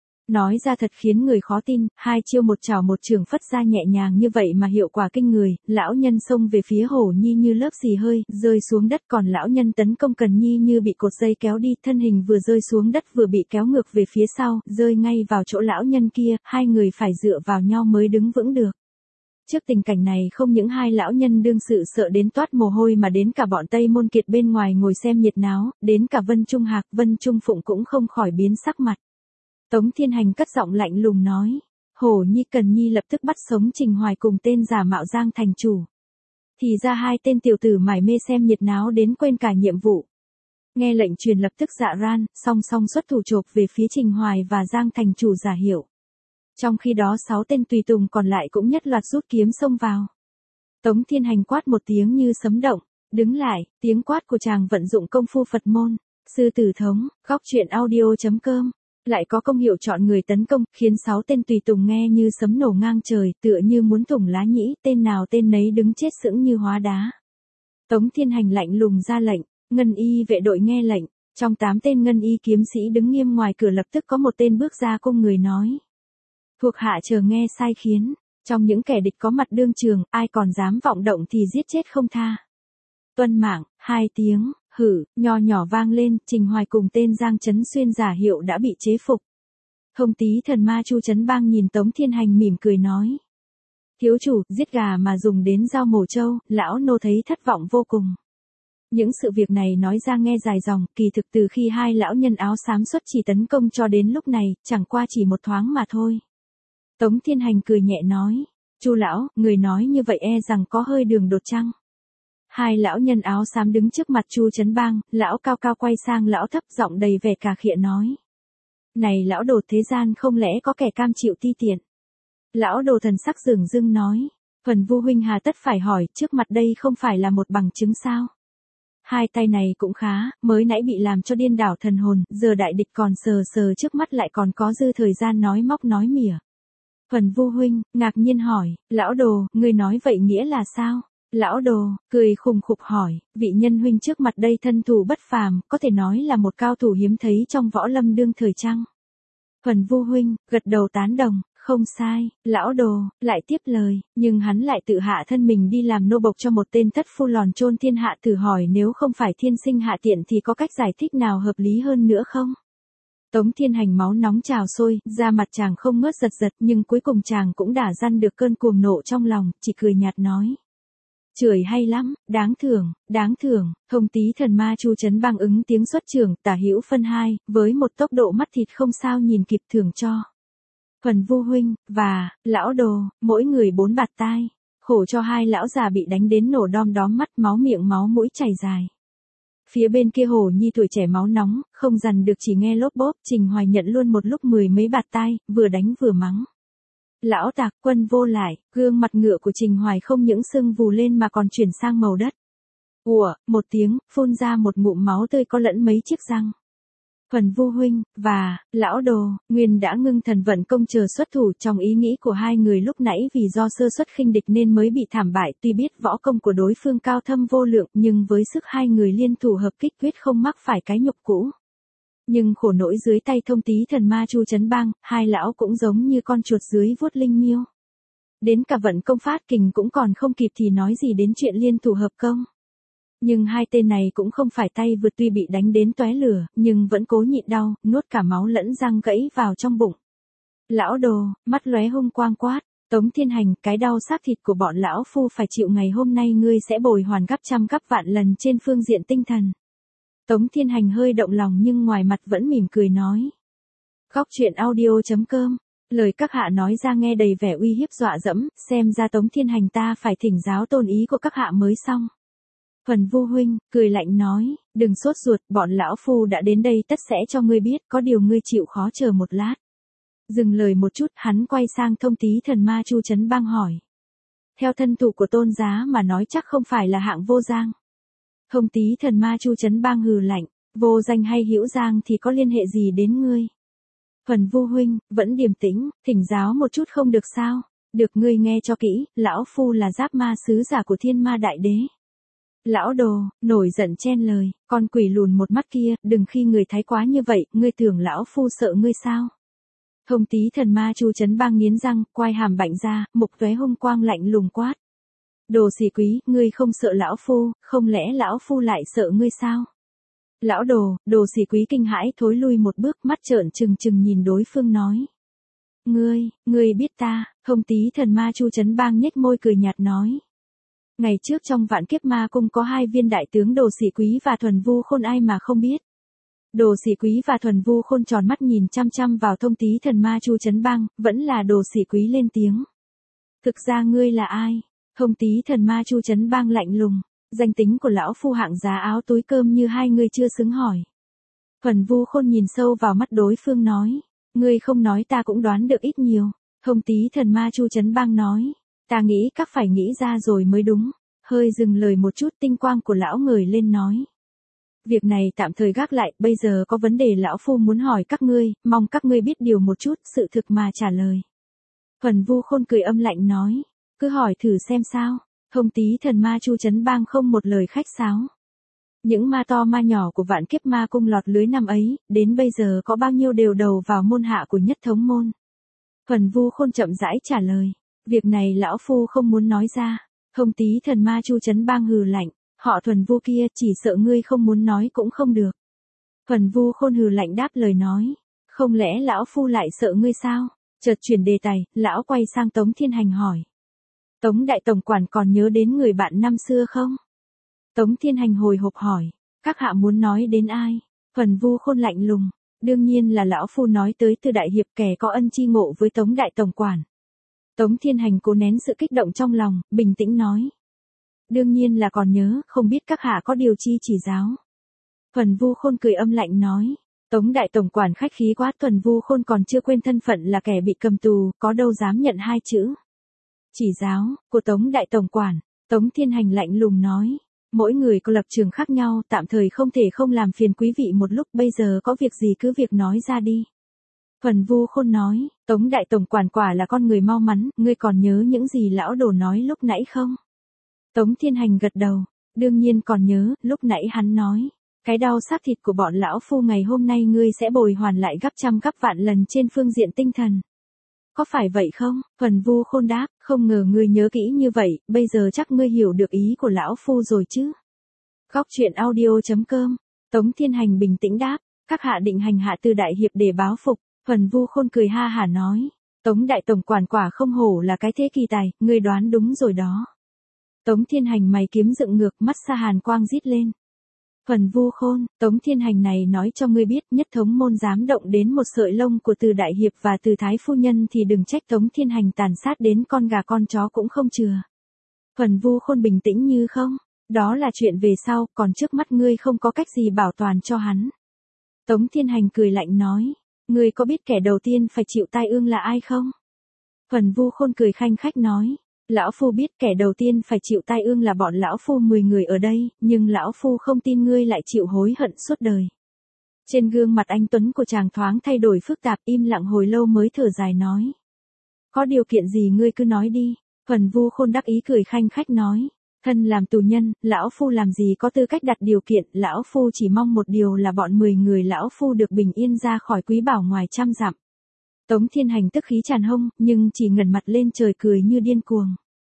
A: Nói ra thật khiến người khó tin, hai chiêu một chảo một chưởng phất ra nhẹ nhàng như vậy mà hiệu quả kinh người, lão nhân xông về phía Hổ Nhi như lớp xì hơi, rơi xuống đất, còn lão nhân tấn công Cần Nhi như bị cột dây kéo đi, thân hình vừa rơi xuống đất vừa bị kéo ngược về phía sau, rơi ngay vào chỗ lão nhân kia, hai người phải dựa vào nhau mới đứng vững được. Trước tình cảnh này không những hai lão nhân đương sự sợ đến toát mồ hôi mà đến cả bọn Tây Môn Kiệt bên ngoài ngồi xem nhiệt náo, đến cả Vân Trung Hạc, Vân Trung Phụng cũng không khỏi biến sắc mặt. Tống Thiên Hành cất giọng lạnh lùng nói, Hổ Nhi Cần Nhi lập tức bắt sống Trình Hoài cùng tên giả mạo Giang thành chủ. Thì ra hai tên tiểu tử mải mê xem nhiệt náo đến quên cả nhiệm vụ. Nghe lệnh truyền lập tức dạ ran, song song xuất thủ chộp về phía Trình Hoài và Giang thành chủ giả hiệu. Trong khi đó sáu tên tùy tùng còn lại cũng nhất loạt rút kiếm xông vào. Tống Thiên Hành quát một tiếng như sấm động, đứng lại, tiếng quát của chàng vận dụng công phu Phật môn, sư tử thống, góc truyện audio chấm com. Lại có công hiệu chọn người tấn công, khiến sáu tên tùy tùng nghe như sấm nổ ngang trời, tựa như muốn thủng lá nhĩ, tên nào tên nấy đứng chết sững như hóa đá. Tống Thiên Hành lạnh lùng ra lệnh, ngân y vệ đội nghe lệnh, trong tám tên ngân y kiếm sĩ đứng nghiêm ngoài cửa lập tức có một tên bước ra cung người nói. Thuộc hạ chờ nghe sai khiến, trong những kẻ địch có mặt đương trường, ai còn dám vọng động thì giết chết không tha. Tuân mạng, hai tiếng. Hử, nho nhỏ vang lên, Trình Hoài cùng tên Giang Trấn Xuyên giả hiệu đã bị chế phục. Thông tí thần ma Chu Trấn Bang nhìn Tống Thiên Hành mỉm cười nói. Thiếu chủ, giết gà mà dùng đến dao mổ trâu, lão nô thấy thất vọng vô cùng. Những sự việc này nói ra nghe dài dòng, kỳ thực từ khi hai lão nhân áo xám xuất chỉ tấn công cho đến lúc này, chẳng qua chỉ một thoáng mà thôi. Tống Thiên Hành cười nhẹ nói. Chu lão, người nói như vậy e rằng có hơi đường đột chăng? Hai lão nhân áo xám đứng trước mặt Chu Trấn Bang, lão cao cao quay sang lão thấp giọng đầy vẻ cà khịa nói. Này lão đồ, thế gian không lẽ có kẻ cam chịu ti tiện? Lão đồ thần sắc dửng dưng nói. Phần Vu huynh hà tất phải hỏi, trước mặt đây không phải là một bằng chứng sao? Hai tay này cũng khá, mới nãy bị làm cho điên đảo thần hồn, giờ đại địch còn sờ sờ trước mắt lại còn có dư thời gian nói móc nói mỉa. Phần Vu huynh, ngạc nhiên hỏi, lão đồ, ngươi nói vậy nghĩa là sao? Lão đồ, cười khùng khục hỏi, vị nhân huynh trước mặt đây thân thủ bất phàm, có thể nói là một cao thủ hiếm thấy trong võ lâm đương thời chăng? Phần Vu huynh, gật đầu tán đồng, không sai, lão đồ, lại tiếp lời, nhưng hắn lại tự hạ thân mình đi làm nô bộc cho một tên thất phu lòn chôn thiên hạ, thử hỏi nếu không phải thiên sinh hạ tiện thì có cách giải thích nào hợp lý hơn nữa không? Tống Thiên Hành máu nóng trào sôi, da mặt chàng không ngớt giật giật, nhưng cuối cùng chàng cũng đả dăn được cơn cuồng nộ trong lòng, chỉ cười nhạt nói. Chửi hay lắm, đáng thưởng, đáng thưởng. Thông tí thần ma Chu Trấn Bang ứng tiếng xuất trưởng, tả hữu phân hai, với một tốc độ mắt thịt không sao nhìn kịp thưởng cho. Phần Vu huynh, và, lão đồ, mỗi người bốn bạt tai. Khổ cho hai lão già bị đánh đến nổ đom đóm mắt, máu miệng máu mũi chảy dài. Phía bên kia Hổ Nhi tuổi trẻ máu nóng, không dằn được chỉ nghe lốp bốp, Trình Hoài nhận luôn một lúc mười mấy bạt tai, vừa đánh vừa mắng. Lão tạc, quân vô lại, gương mặt ngựa của Trình Hoài không những sưng vù lên mà còn chuyển sang màu đất. Ủa, một tiếng, phun ra một ngụm máu tươi có lẫn mấy chiếc răng. Phần Vu huynh, và, lão đồ, nguyên đã ngưng thần vận công chờ xuất thủ, trong ý nghĩ của hai người lúc nãy vì do sơ suất khinh địch nên mới bị thảm bại, tuy biết võ công của đối phương cao thâm vô lượng, nhưng với sức hai người liên thủ hợp kích quyết không mắc phải cái nhục cũ. Nhưng khổ nỗi dưới tay thông tí thần ma Chu Trấn Bang, hai lão cũng giống như con chuột dưới vuốt linh miêu. Đến cả vận công phát kình cũng còn không kịp thì nói gì đến chuyện liên thủ hợp công. Nhưng hai tên này cũng không phải tay vượt, tuy bị đánh đến tóe lửa, nhưng vẫn cố nhịn đau, nuốt cả máu lẫn răng gãy vào trong bụng. Lão đồ, mắt lóe hung quang quát, Tống Thiên Hành, cái đau xác thịt của bọn lão phu phải chịu ngày hôm nay ngươi sẽ bồi hoàn gấp trăm gấp vạn lần trên phương diện tinh thần. Tống Thiên Hành hơi động lòng nhưng ngoài mặt vẫn mỉm cười nói. Góc truyện audio.com, lời các hạ nói ra nghe đầy vẻ uy hiếp dọa dẫm, xem ra Tống Thiên Hành ta phải thỉnh giáo tôn ý của các hạ mới xong. Thuần Vu huynh, cười lạnh nói, đừng sốt ruột, bọn lão phu đã đến đây tất sẽ cho ngươi biết, có điều ngươi chịu khó chờ một lát. Dừng lời một chút, hắn quay sang Thông Tý Thần Ma Chu Trấn Bang hỏi. Theo thân thủ của tôn giá mà nói chắc không phải là hạng vô giang. Thông Tý Thần Ma Chu Trấn Bang hừ lạnh, vô danh hay hữu giang thì có liên hệ gì đến ngươi? Thuần Vu huynh, vẫn điềm tĩnh, thỉnh giáo một chút không được sao? Được, ngươi nghe cho kỹ, lão phu là Giáp Ma sứ giả của Thiên Ma Đại Đế. Lão đồ, nổi giận chen lời, con quỷ lùn một mắt kia, đừng khi người thái quá như vậy, ngươi tưởng lão phu sợ ngươi sao? Thông Tý Thần Ma Chu Trấn Bang nghiến răng, quai hàm bạnh ra, mục tóe hung quang lạnh lùng quát. Đồ xỉ quý, ngươi không sợ lão phu, không lẽ lão phu lại sợ ngươi sao? Lão đồ, đồ xỉ quý kinh hãi thối lui một bước, mắt trợn trừng trừng nhìn đối phương nói. Ngươi, ngươi biết ta? Thông Tý Thần Ma Chu Trấn Bang nhếch môi cười nhạt nói. Ngày trước trong Vạn Kiếp Ma Cung có hai viên đại tướng Đồ Xỉ Quý và Thuần Vu Khôn, ai mà không biết. Đồ Xỉ Quý và Thuần Vu Khôn tròn mắt nhìn chăm chăm vào Thông Tý Thần Ma Chu Trấn Bang, vẫn là Đồ Xỉ Quý lên tiếng. Thực ra ngươi là ai? Thông Tý Thần Ma Chu Trấn Bang lạnh lùng, danh tính của lão phu hạng giá áo túi cơm như hai ngươi chưa xứng hỏi. Thuần Vu Khôn nhìn sâu vào mắt đối phương nói, ngươi không nói ta cũng đoán được ít nhiều. Thông Tý Thần Ma Chu Trấn Bang nói, ta nghĩ các phải nghĩ ra rồi mới đúng. Hơi dừng lời một chút, tinh quang của lão ngời lên nói. Việc này tạm thời gác lại, bây giờ có vấn đề lão phu muốn hỏi các ngươi, mong các ngươi biết điều một chút, sự thực mà trả lời. Thuần Vu Khôn cười âm lạnh nói, cứ hỏi thử xem sao. Thông Tý Thần Ma Chu Trấn Bang không một lời khách sáo. Những ma to ma nhỏ của Vạn Kiếp Ma Cung lọt lưới năm ấy, đến bây giờ có bao nhiêu đều đầu vào môn hạ của Nhất Thống môn. Thuần Vu Khôn chậm rãi trả lời, việc này lão phu không muốn nói ra. Thông Tý Thần Ma Chu Trấn Bang hừ lạnh, họ Thuần Vu kia chỉ sợ ngươi không muốn nói cũng không được. Thuần Vu Khôn hừ lạnh đáp lời nói, không lẽ lão phu lại sợ ngươi sao? Chợt chuyển đề tài, lão quay sang Tống Thiên Hành hỏi. Tống đại tổng quản còn nhớ đến người bạn năm xưa không? Tống Thiên Hành hồi hộp hỏi, các hạ muốn nói đến ai? Thuần Vu Khôn lạnh lùng, đương nhiên là lão phu nói tới Từ đại hiệp, kẻ có ân chi ngộ với Tống đại tổng quản. Tống Thiên Hành cố nén sự kích động trong lòng, bình tĩnh nói. Đương nhiên là còn nhớ, không biết các hạ có điều chi chỉ giáo. Thuần Vu Khôn cười âm lạnh nói. Tống đại tổng quản khách khí quá. Thuần Vu Khôn còn chưa quên thân phận là kẻ bị cầm tù, có đâu dám nhận hai chữ. Chỉ giáo, của Tống đại tổng quản. Tống Thiên Hành lạnh lùng nói. Mỗi người có lập trường khác nhau, tạm thời không thể không làm phiền quý vị một lúc, bây giờ có việc gì cứ việc nói ra đi. Thuần Vu Khôn nói, Tống đại tổng quản quả là con người mau mắn, ngươi còn nhớ những gì lão đồ nói lúc nãy không? Tống Thiên Hành gật đầu, đương nhiên còn nhớ, lúc nãy hắn nói, cái đau xác thịt của bọn lão phu ngày hôm nay ngươi sẽ bồi hoàn lại gấp trăm gấp vạn lần trên phương diện tinh thần. Có phải vậy không? Thuần Vu Khôn đáp, không ngờ ngươi nhớ kỹ như vậy, bây giờ chắc ngươi hiểu được ý của lão phu rồi chứ? Góc truyện audio.com, Tống Thiên Hành bình tĩnh đáp, các hạ định hành hạ Từ đại hiệp để báo phục. Thuần Vu Khôn cười ha hả nói, Tống đại tổng quản quả không hổ là cái thế kỳ tài, ngươi đoán đúng rồi đó. Tống Thiên Hành mày kiếm dựng ngược, mắt sa hàn quang rít lên. Thuần Vu Khôn, Tống Thiên Hành này nói cho ngươi biết, Nhất Thống môn dám động đến một sợi lông của Từ đại hiệp và Từ thái phu nhân thì đừng trách Tống Thiên Hành tàn sát đến con gà con chó cũng không chừa. Thuần Vu Khôn bình tĩnh như không, đó là chuyện về sau, còn trước mắt ngươi không có cách gì bảo toàn cho hắn. Tống Thiên Hành cười lạnh nói. Ngươi có biết kẻ đầu tiên phải chịu tai ương là ai không? Thuần Vu Khôn cười khanh khách nói. Lão phu biết kẻ đầu tiên phải chịu tai ương là bọn lão phu mười người ở đây, nhưng lão phu không tin ngươi lại chịu hối hận suốt đời. Trên gương mặt anh tuấn của chàng thoáng thay đổi phức tạp, im lặng hồi lâu mới thở dài nói. Có điều kiện gì ngươi cứ nói đi. Thuần Vu Khôn đắc ý cười khanh khách nói. Thân làm tù nhân, lão phu làm gì có tư cách đặt điều kiện, lão phu chỉ mong một điều là bọn mười người lão phu được bình yên ra khỏi Quý Bảo ngoài trăm dặm. Tống Thiên Hành tức khí tràn hông, nhưng chỉ ngẩng mặt lên trời cười như điên cuồng.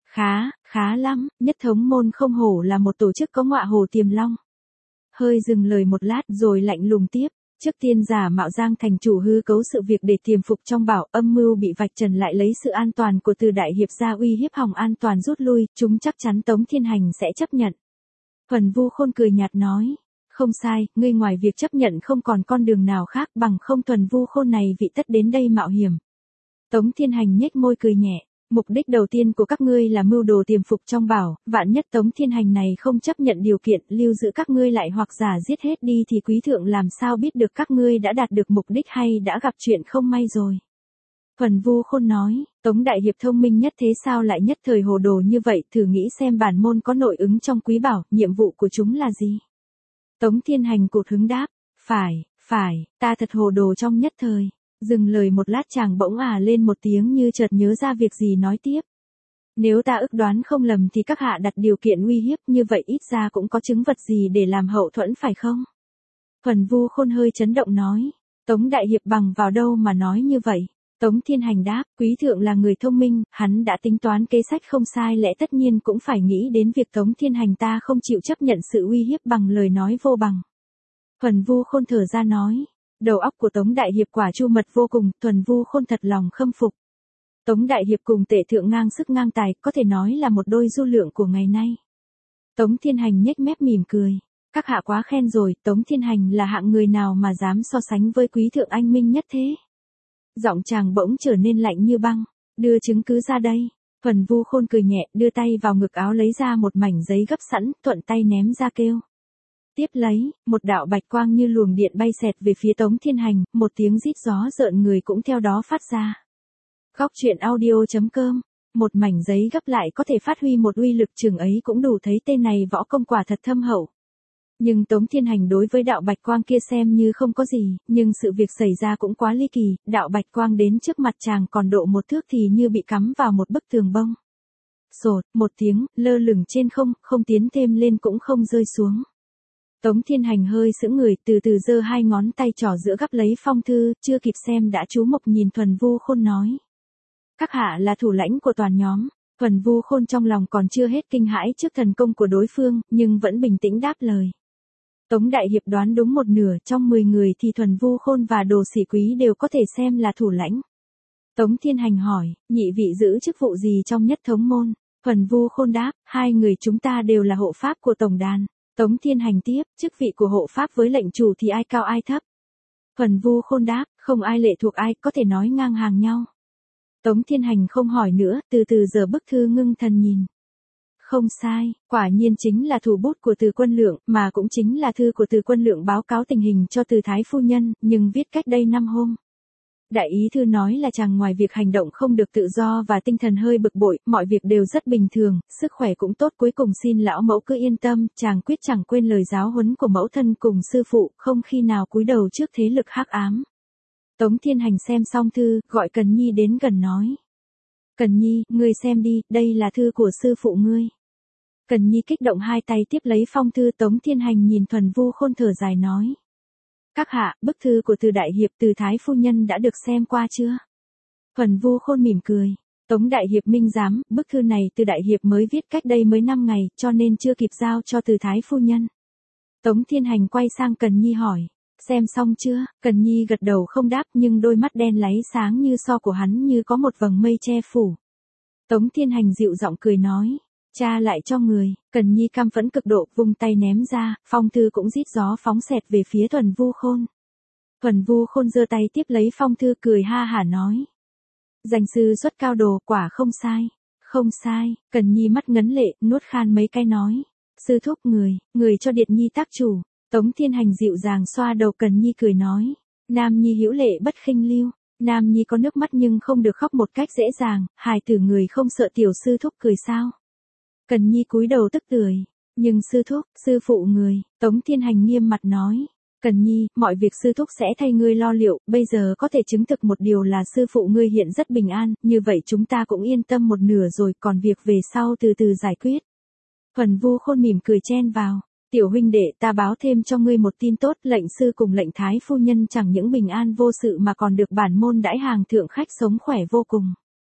A: Khá, khá lắm, nhất thống môn không hổ là một tổ chức có ngọa hổ tiềm long. Hơi dừng lời một lát rồi lạnh lùng tiếp. Trước tiên giả mạo Giang thành chủ hư cấu sự việc để tiềm phục trong bảo, âm mưu bị vạch trần lại lấy sự an toàn của Từ đại hiệp ra uy hiếp Hồng An toàn rút lui, chúng chắc chắn Tống Thiên Hành sẽ chấp nhận. Thuần Vu Khôn cười nhạt nói, không sai, ngươi ngoài việc chấp nhận không còn con đường nào khác, bằng không Thuần Vu Khôn này vị tất đến đây mạo hiểm. Tống Thiên Hành nhếch môi cười nhẹ. Mục đích đầu tiên của các ngươi là mưu đồ tiềm phục trong bảo, vạn nhất Tống Thiên Hành này không chấp nhận điều kiện lưu giữ các ngươi lại hoặc giả giết hết đi thì quý thượng làm sao biết được các ngươi đã đạt được mục đích hay đã gặp chuyện không may rồi. Thuần Vu Khôn nói, Tống đại hiệp thông minh nhất thế sao lại nhất thời hồ đồ như vậy, thử nghĩ xem bản môn có nội ứng trong quý bảo, nhiệm vụ của chúng là gì? Tống Thiên Hành cụt hứng đáp, phải, phải, ta thật hồ đồ trong nhất thời. Dừng lời một lát chàng bỗng à lên một tiếng như chợt nhớ ra việc gì nói tiếp. Nếu ta ước đoán không lầm thì các hạ đặt điều kiện uy hiếp như vậy ít ra cũng có chứng vật gì để làm hậu thuẫn phải không? Thuần Vu Khôn hơi chấn động nói. Tống đại hiệp bằng vào đâu mà nói như vậy? Tống Thiên Hành đáp, quý thượng là người thông minh, hắn đã tính toán kế sách không sai lẽ tất nhiên cũng phải nghĩ đến việc Tống Thiên Hành ta không chịu chấp nhận sự uy hiếp bằng lời nói vô bằng. Thuần Vu Khôn thở ra nói. Đầu óc của Tống đại hiệp quả chu mật vô cùng, Thuần Vu Khôn thật lòng khâm phục. Tống đại hiệp cùng Tệ thượng ngang sức ngang tài, có thể nói là một đôi du lượng của ngày nay. Tống Thiên Hành nhếch mép mỉm cười. Các hạ quá khen rồi, Tống Thiên Hành là hạng người nào mà dám so sánh với quý thượng anh minh nhất thế? Giọng chàng bỗng trở nên lạnh như băng. Đưa chứng cứ ra đây. Thuần Vu Khôn cười nhẹ, đưa tay vào ngực áo lấy ra một mảnh giấy gấp sẵn, thuận tay ném ra kêu. Tiếp lấy, một đạo bạch quang như luồng điện bay xẹt về phía Tống Thiên Hành, một tiếng rít gió rợn người cũng theo đó phát ra. Góc truyện audio chấm com, một mảnh giấy gấp lại có thể phát huy một uy lực chừng ấy cũng đủ thấy tên này võ công quả thật thâm hậu. Nhưng Tống Thiên Hành đối với đạo bạch quang kia xem như không có gì, nhưng sự việc xảy ra cũng quá ly kỳ, đạo bạch quang đến trước mặt chàng còn độ một thước thì như bị cắm vào một bức tường bông. Sột, một tiếng, lơ lửng trên không, không tiến thêm lên cũng không rơi xuống. Tống Thiên Hành hơi sững người, từ từ giơ hai ngón tay trỏ giữa gấp lấy phong thư, chưa kịp xem đã chú mục nhìn Thuần Vu Khôn nói. Các hạ là thủ lãnh của toàn nhóm. Thuần Vu Khôn trong lòng còn chưa hết kinh hãi trước thần công của đối phương, nhưng vẫn bình tĩnh đáp lời. Tống đại hiệp đoán đúng một nửa, trong mười người thì Thuần Vu Khôn và Đồ Sĩ Quý đều có thể xem là thủ lãnh. Tống Thiên Hành hỏi, nhị vị giữ chức vụ gì trong nhất thống môn? Thuần Vu Khôn đáp, hai người chúng ta đều là hộ pháp của tổng đàn. Tống Thiên Hành tiếp, chức vị của hộ pháp với lệnh chủ thì ai cao ai thấp? Thuần Vu Khôn đáp, không ai lệ thuộc ai, có thể nói ngang hàng nhau. Tống Thiên Hành không hỏi nữa, từ từ giờ bức thư ngưng thần nhìn. Không sai, quả nhiên chính là thủ bút của Từ Quân Lượng, mà cũng chính là thư của Từ Quân Lượng báo cáo tình hình cho Từ Thái Phu Nhân, nhưng viết cách đây năm hôm. Đại ý thư nói là chàng ngoài việc hành động không được tự do và tinh thần hơi bực bội, mọi việc đều rất bình thường, sức khỏe cũng tốt, cuối cùng xin lão mẫu cứ yên tâm, chàng quyết chẳng quên lời giáo huấn của mẫu thân cùng sư phụ, không khi nào cúi đầu trước thế lực hắc ám. Tống Thiên Hành xem xong thư, gọi Cần Nhi đến gần nói. Cần Nhi, ngươi xem đi, đây là thư của sư phụ ngươi. Cần Nhi kích động hai tay tiếp lấy phong thư. Tống Thiên Hành nhìn Thuần Vu Khôn thở dài nói. Các hạ, bức thư của Từ đại hiệp Từ Thái Phu Nhân đã được xem qua chưa? Thuần Vu Khôn mỉm cười. Tống đại hiệp minh giám, bức thư này Từ đại hiệp mới viết cách đây mới năm ngày, cho nên chưa kịp giao cho Từ Thái Phu Nhân. Tống Thiên Hành quay sang Cần Nhi hỏi. Xem xong chưa? Cần Nhi gật đầu không đáp, nhưng đôi mắt đen láy sáng như so của hắn như có một vầng mây che phủ. Tống Thiên Hành dịu giọng cười nói. Cha lại cho người. Cần Nhi căm phẫn cực độ, vung tay ném ra, phong thư cũng rít gió phóng xẹt về phía Thuần Vu Khôn. Thuần Vu Khôn giơ tay tiếp lấy phong thư cười ha hả nói. Danh sư xuất cao đồ, quả không sai. Không sai. Cần Nhi mắt ngấn lệ, nuốt khan mấy cái nói. Sư thúc người, người cho Điệt Nhi tác chủ. Tống Thiên Hành dịu dàng xoa đầu Cần Nhi cười nói. Nam Nhi hữu lệ bất khinh lưu. Nam Nhi có nước mắt nhưng không được khóc một cách dễ dàng, hài tử người không sợ tiểu sư thúc cười sao? Cần Nhi cúi đầu tức tưởi. Nhưng sư thúc, sư phụ người, Tống Thiên Hành nghiêm mặt nói. Cần Nhi, mọi việc sư thúc sẽ thay ngươi lo liệu, bây giờ có thể chứng thực một điều là sư phụ ngươi hiện rất bình an, như vậy chúng ta cũng yên tâm một nửa rồi, còn việc về sau từ từ giải quyết. Thuần Vu Khôn mỉm cười chen vào. Tiểu huynh đệ, ta báo thêm cho ngươi một tin tốt, lệnh sư cùng lệnh thái phu nhân chẳng những bình an vô sự mà còn được bản môn đãi hàng thượng khách sống khỏe vô cùng.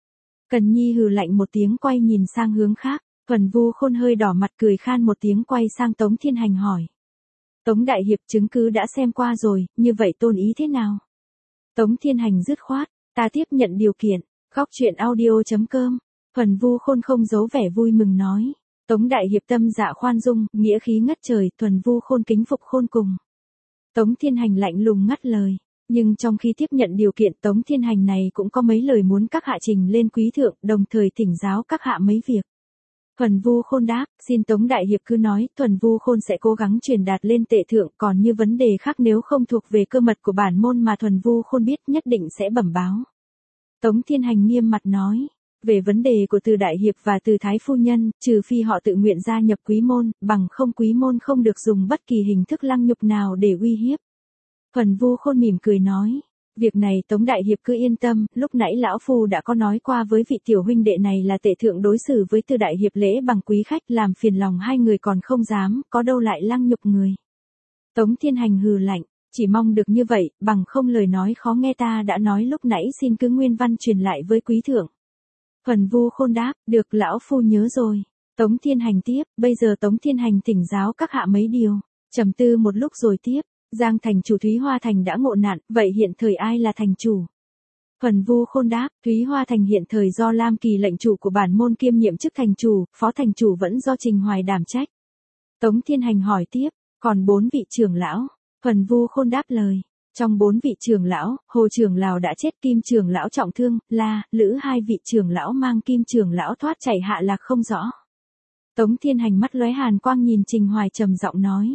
A: Cần Nhi hừ lạnh một tiếng quay nhìn sang hướng khác, Thuần Vu Khôn hơi đỏ mặt cười khan một tiếng quay sang Tống Thiên Hành hỏi. Tống Đại Hiệp chứng cứ đã xem qua rồi, như vậy tôn ý thế nào? Tống Thiên Hành dứt khoát, ta tiếp nhận điều kiện, góc truyện audio chấm com, Thuần Vu Khôn không giấu vẻ vui mừng nói. Tống Đại Hiệp tâm dạ khoan dung, nghĩa khí ngất trời, Thuần Vu Khôn kính phục khôn cùng. Tống Thiên Hành lạnh lùng ngắt lời, nhưng trong khi tiếp nhận điều kiện Tống Thiên Hành này cũng có mấy lời muốn các hạ trình lên quý thượng, đồng thời thỉnh giáo các hạ mấy việc. Thuần Vu Khôn đáp, xin Tống Đại Hiệp cứ nói, Thuần Vu Khôn sẽ cố gắng truyền đạt lên tệ thượng, còn như vấn đề khác nếu không thuộc về cơ mật của bản môn mà Thuần Vu Khôn biết nhất định sẽ bẩm báo. Tống Thiên Hành nghiêm mặt nói, về vấn đề của Từ Đại Hiệp và Từ Thái Phu Nhân, trừ phi họ tự nguyện gia nhập quý môn, bằng không quý môn không được dùng bất kỳ hình thức lăng nhục nào để uy hiếp. Thuần Vu Khôn mỉm cười nói, việc này Tống Đại Hiệp cứ yên tâm, lúc nãy lão phu đã có nói qua với vị tiểu huynh đệ này là tệ thượng đối xử với Từ Đại Hiệp lễ bằng quý khách, làm phiền lòng hai người còn không dám, có đâu lại lăng nhục người. Tống Thiên Hành hừ lạnh, chỉ mong được như vậy, bằng không lời nói khó nghe ta đã nói lúc nãy xin cứ nguyên văn truyền lại với quý thượng. Thuần Vu Khôn đáp, được lão phu nhớ rồi. Tống Thiên Hành tiếp, bây giờ Tống Thiên Hành thỉnh giáo các hạ mấy điều. Trầm tư một lúc rồi tiếp, Giang thành chủ Thúy Hoa Thành đã ngộ nạn, vậy hiện thời ai là thành chủ? Thuần Vu Khôn đáp, Thúy Hoa Thành hiện thời do Lam Kỳ lệnh chủ của bản môn kiêm nhiệm chức thành chủ, phó thành chủ vẫn do Trình Hoài đảm trách. Tống Thiên Hành hỏi tiếp, còn bốn vị trưởng lão? Thuần Vu Khôn đáp lời, trong bốn vị trưởng lão, Hồ trưởng lão đã chết, Kim trưởng lão trọng thương, La, Lữ hai vị trưởng lão mang Kim trưởng lão thoát chạy hạ lạc không rõ. Tống Thiên Hành mắt lóe hàn quang nhìn Trình Hoài trầm giọng nói.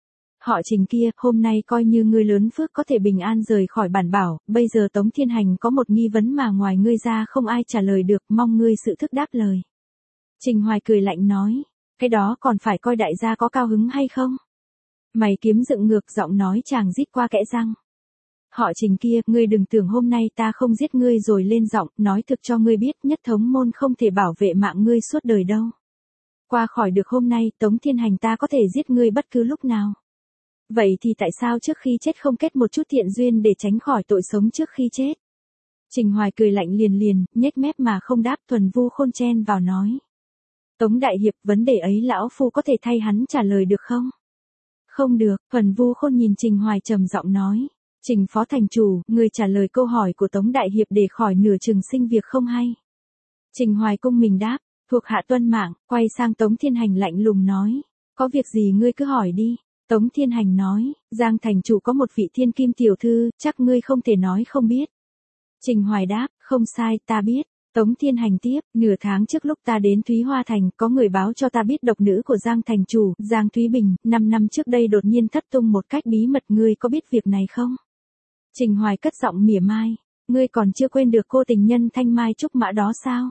A: Họ Trình kia, hôm nay coi như ngươi lớn phước có thể bình an rời khỏi bản bảo, bây giờ Tống Thiên Hành có một nghi vấn mà ngoài ngươi ra không ai trả lời được, mong ngươi sự thức đáp lời. Trình Hoài cười lạnh nói, cái đó còn phải coi đại gia có cao hứng hay không? Mày kiếm dựng ngược giọng nói chàng rít qua kẽ răng. Họ Trình kia, ngươi đừng tưởng hôm nay ta không giết ngươi rồi lên giọng, nói thực cho ngươi biết nhất thống môn không thể bảo vệ mạng ngươi suốt đời đâu. Qua khỏi được hôm nay, Tống Thiên Hành ta có thể giết ngươi bất cứ lúc nào. Vậy thì tại sao trước khi chết không kết một chút thiện duyên để tránh khỏi tội sống trước khi chết? Trình Hoài cười lạnh liền liền, nhếch mép mà không đáp. Thuần Vu Khôn chen vào nói. Tống Đại Hiệp, vấn đề ấy lão phu có thể thay hắn trả lời được không? Không được, Thuần Vu Khôn nhìn Trình Hoài trầm giọng nói. Trình phó thành chủ, người trả lời câu hỏi của Tống Đại Hiệp để khỏi nửa chừng sinh việc không hay. Trình Hoài cung mình đáp, thuộc hạ tuân mạng, quay sang Tống Thiên Hành lạnh lùng nói. Có việc gì ngươi cứ hỏi đi. Tống Thiên Hành nói, Giang thành chủ có một vị thiên kim tiểu thư, chắc ngươi không thể nói không biết. Trình Hoài đáp, không sai, ta biết. Tống Thiên Hành tiếp, nửa tháng trước lúc ta đến Thúy Hoa Thành, có người báo cho ta biết độc nữ của Giang thành chủ, Giang Thúy Bình, năm năm trước đây đột nhiên thất tung một cách bí mật, ngươi có biết việc này không? Trình Hoài cất giọng mỉa mai, ngươi còn chưa quên được cô tình nhân Thanh Mai Trúc Mã đó sao?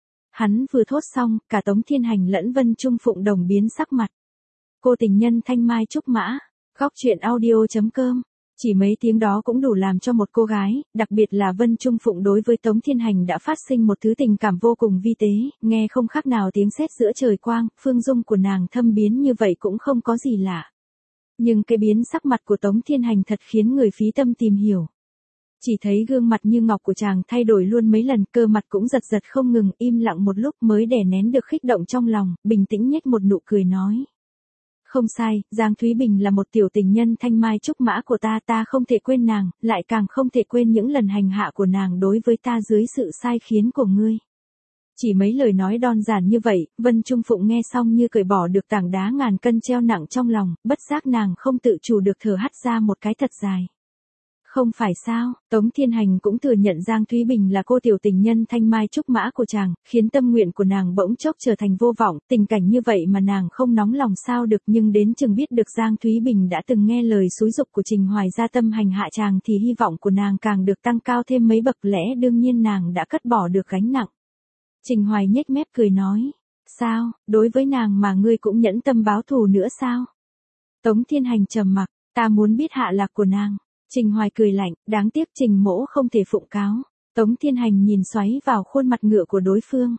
A: Hắn vừa thốt xong, cả Tống Thiên Hành lẫn Vân Trung Phụng đồng biến sắc mặt. Cô tình nhân Thanh Mai Trúc Mã, góc truyện audio chấm com, chỉ mấy tiếng đó cũng đủ làm cho một cô gái, đặc biệt là Vân Trung Phụng đối với Tống Thiên Hành đã phát sinh một thứ tình cảm vô cùng vi tế, nghe không khác nào tiếng sét giữa trời quang, phương dung của nàng thâm biến như vậy cũng không có gì lạ. Nhưng cái biến sắc mặt của Tống Thiên Hành thật khiến người phí tâm tìm hiểu. Chỉ thấy gương mặt như ngọc của chàng thay đổi luôn mấy lần, cơ mặt cũng giật giật không ngừng, im lặng một lúc mới đè nén được khích động trong lòng, bình tĩnh nhếch một nụ cười nói. Không sai, Giang Thúy Bình là một tiểu tình nhân Thanh Mai Trúc Mã của ta, ta không thể quên nàng, lại càng không thể quên những lần hành hạ của nàng đối với ta dưới sự sai khiến của ngươi. Chỉ mấy lời nói đơn giản như vậy, Vân Trung Phụng nghe xong như cởi bỏ được tảng đá ngàn cân treo nặng trong lòng, bất giác nàng không tự chủ được thở hắt ra một cái thật dài. Không phải sao, Tống Thiên Hành cũng thừa nhận Giang Thúy Bình là cô tiểu tình nhân Thanh Mai Trúc Mã của chàng, khiến tâm nguyện của nàng bỗng chốc trở thành vô vọng, tình cảnh như vậy mà nàng không nóng lòng sao được, nhưng đến chừng biết được Giang Thúy Bình đã từng nghe lời xúi giục của Trình Hoài ra tâm hành hạ chàng thì hy vọng của nàng càng được tăng cao thêm mấy bậc, lẽ đương nhiên nàng đã cất bỏ được gánh nặng. Trình Hoài nhếch mép cười nói, sao, đối với nàng mà ngươi cũng nhẫn tâm báo thù nữa sao? Tống Thiên Hành trầm mặc, ta muốn biết hạ lạc của nàng. Trình Hoài cười lạnh, đáng tiếc Trình mỗ không thể phụng cáo. Tống Thiên Hành nhìn xoáy vào khuôn mặt ngựa của đối phương.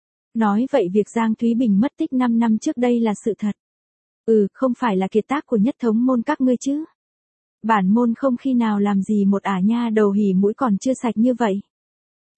A: Nói vậy việc Giang Thúy Bình mất tích năm năm trước đây là sự thật. Ừ, không phải là kiệt tác của nhất thống môn các ngươi chứ. Bản môn không khi nào làm gì một ả nha đầu hỉ mũi còn chưa sạch như vậy.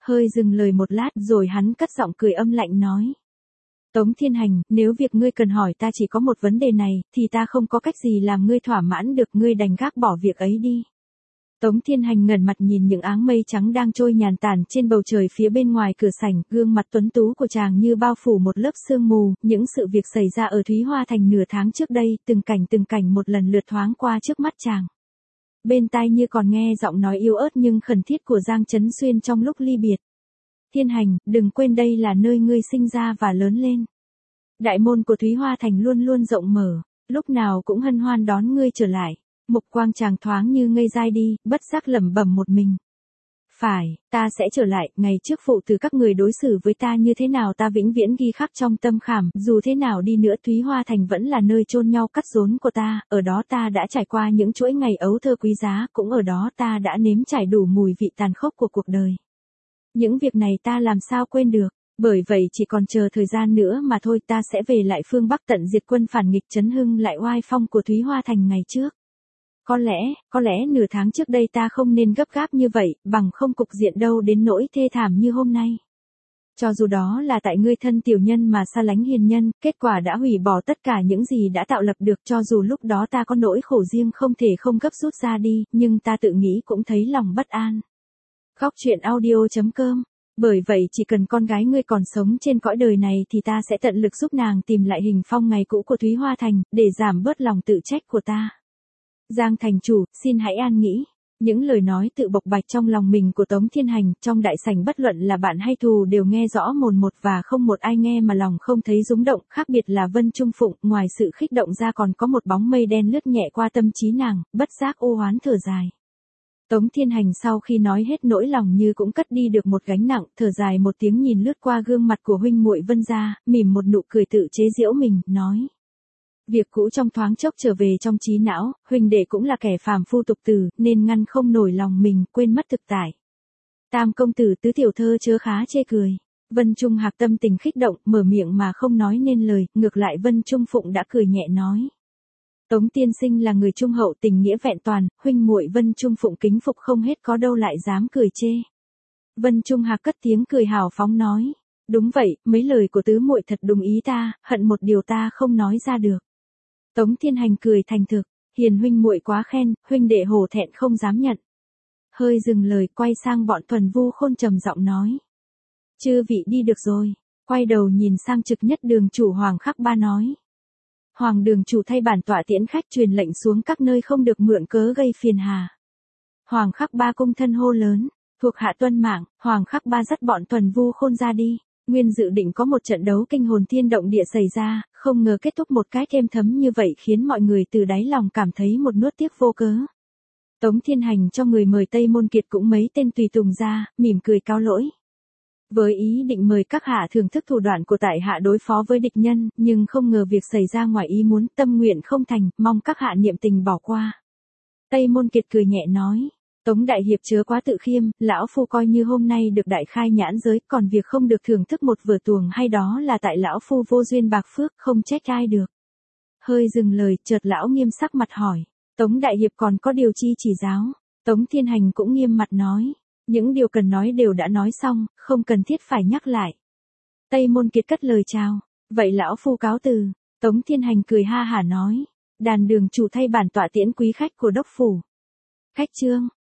A: Hơi dừng lời một lát rồi hắn cất giọng cười âm lạnh nói. Tống Thiên Hành, nếu việc ngươi cần hỏi ta chỉ có một vấn đề này, thì ta không có cách gì làm ngươi thỏa mãn được, ngươi đành gác bỏ việc ấy đi. Tống Thiên Hành ngẩng mặt nhìn những áng mây trắng đang trôi nhàn tản trên bầu trời phía bên ngoài cửa sảnh, gương mặt tuấn tú của chàng như bao phủ một lớp sương mù, những sự việc xảy ra ở Thúy Hoa Thành nửa tháng trước đây, từng cảnh từng cảnh một lần lượt thoáng qua trước mắt chàng. Bên tai như còn nghe giọng nói yếu ớt nhưng khẩn thiết của Giang Chấn Xuyên trong lúc ly biệt. Thiên Hành, đừng quên đây là nơi ngươi sinh ra và lớn lên. Đại môn của Thúy Hoa Thành luôn luôn rộng mở, lúc nào cũng hân hoan đón ngươi trở lại. Mục quang chàng thoáng như ngây dai đi, bất giác lẩm bẩm một mình. Phải, ta sẽ trở lại, ngày trước phụ từ các người đối xử với ta như thế nào ta vĩnh viễn ghi khắc trong tâm khảm, dù thế nào đi nữa Thúy Hoa Thành vẫn là nơi chôn nhau cắt rốn của ta, ở đó ta đã trải qua những chuỗi ngày ấu thơ quý giá, cũng ở đó ta đã nếm trải đủ mùi vị tàn khốc của cuộc đời. Những việc này ta làm sao quên được, bởi vậy chỉ còn chờ thời gian nữa mà thôi, ta sẽ về lại phương Bắc tận diệt quân phản nghịch trấn hưng lại oai phong của Thúy Hoa Thành ngày trước. Có lẽ, có lẽ nửa tháng trước đây ta không nên gấp gáp như vậy, bằng không cục diện đâu đến nỗi thê thảm như hôm nay. Cho dù đó là tại ngươi thân tiểu nhân mà xa lánh hiền nhân, kết quả đã hủy bỏ tất cả những gì đã tạo lập được, cho dù lúc đó ta có nỗi khổ riêng không thể không gấp rút ra đi, nhưng ta tự nghĩ cũng thấy lòng bất an. Khóc chuyện audio chấm com. Bởi vậy chỉ cần con gái ngươi còn sống trên cõi đời này thì ta sẽ tận lực giúp nàng tìm lại hình phong ngày cũ của Thúy Hoa Thành, để giảm bớt lòng tự trách của ta. Giang thành chủ, xin hãy an nghĩ. Những lời nói tự bộc bạch trong lòng mình của Tống Thiên Hành, trong đại sảnh bất luận là bạn hay thù đều nghe rõ mồn một và không một ai nghe mà lòng không thấy rung động, khác biệt là Vân Trung Phụng, ngoài sự khích động ra còn có một bóng mây đen lướt nhẹ qua tâm trí nàng, bất giác u hoán thở dài. Tống Thiên Hành sau khi nói hết nỗi lòng như cũng cất đi được một gánh nặng, thở dài một tiếng nhìn lướt qua gương mặt của huynh muội Vân gia, mỉm một nụ cười tự chế giễu mình, nói. Việc cũ trong thoáng chốc trở về trong trí não, huynh đệ cũng là kẻ phàm phu tục tử, nên ngăn không nổi lòng mình, quên mất thực tại. Tam công tử tứ tiểu thơ chớ khá chê cười. Vân Trung Hạc tâm tình kích động, mở miệng mà không nói nên lời, ngược lại Vân Trung Phụng đã cười nhẹ nói. Tống tiên sinh là người trung hậu tình nghĩa vẹn toàn, huynh muội Vân Trung Phụng kính phục không hết có đâu lại dám cười chê. Vân Trung Hạc cất tiếng cười hào phóng nói. Đúng vậy, mấy lời của tứ muội thật đúng ý ta, hận một điều ta không nói ra được. Tống Thiên Hành cười thành thực, hiền huynh muội quá khen, huynh đệ hổ thẹn không dám nhận. Hơi dừng lời quay sang bọn Thuần Vu Khôn trầm giọng nói. Chư vị đi được rồi, quay đầu nhìn sang Trực Nhất Đường chủ Hoàng Khắc Ba nói. Hoàng đường chủ thay bản tọa tiễn khách truyền lệnh xuống các nơi không được mượn cớ gây phiền hà. Hoàng Khắc Ba cung thân hô lớn, thuộc hạ tuân mạng, Hoàng Khắc Ba dắt bọn Thuần Vu Khôn ra đi. Nguyên dự định có một trận đấu kinh hồn thiên động địa xảy ra, không ngờ kết thúc một cái êm thấm như vậy khiến mọi người từ đáy lòng cảm thấy một nuốt tiếc vô cớ. Tống Thiên Hành cho người mời Tây Môn Kiệt cũng mấy tên tùy tùng ra, mỉm cười cáo lỗi. Với ý định mời các hạ thưởng thức thủ đoạn của tại hạ đối phó với địch nhân, nhưng không ngờ việc xảy ra ngoài ý muốn, tâm nguyện không thành, mong các hạ niệm tình bỏ qua. Tây Môn Kiệt cười nhẹ nói. Tống đại hiệp chớ quá tự khiêm, lão phu coi như hôm nay được đại khai nhãn giới, còn việc không được thưởng thức một vở tuồng hay đó là tại lão phu vô duyên bạc phước, không trách ai được. Hơi dừng lời, chợt lão nghiêm sắc mặt hỏi, Tống đại hiệp còn có điều chi chỉ giáo? Tống Thiên Hành cũng nghiêm mặt nói, những điều cần nói đều đã nói xong, không cần thiết phải nhắc lại. Tây Môn Kiệt cất lời chào, vậy lão phu cáo từ. Tống Thiên Hành cười ha hả nói, đàn đường chủ thay bản tọa tiễn quý khách của đốc phủ. Khách trương.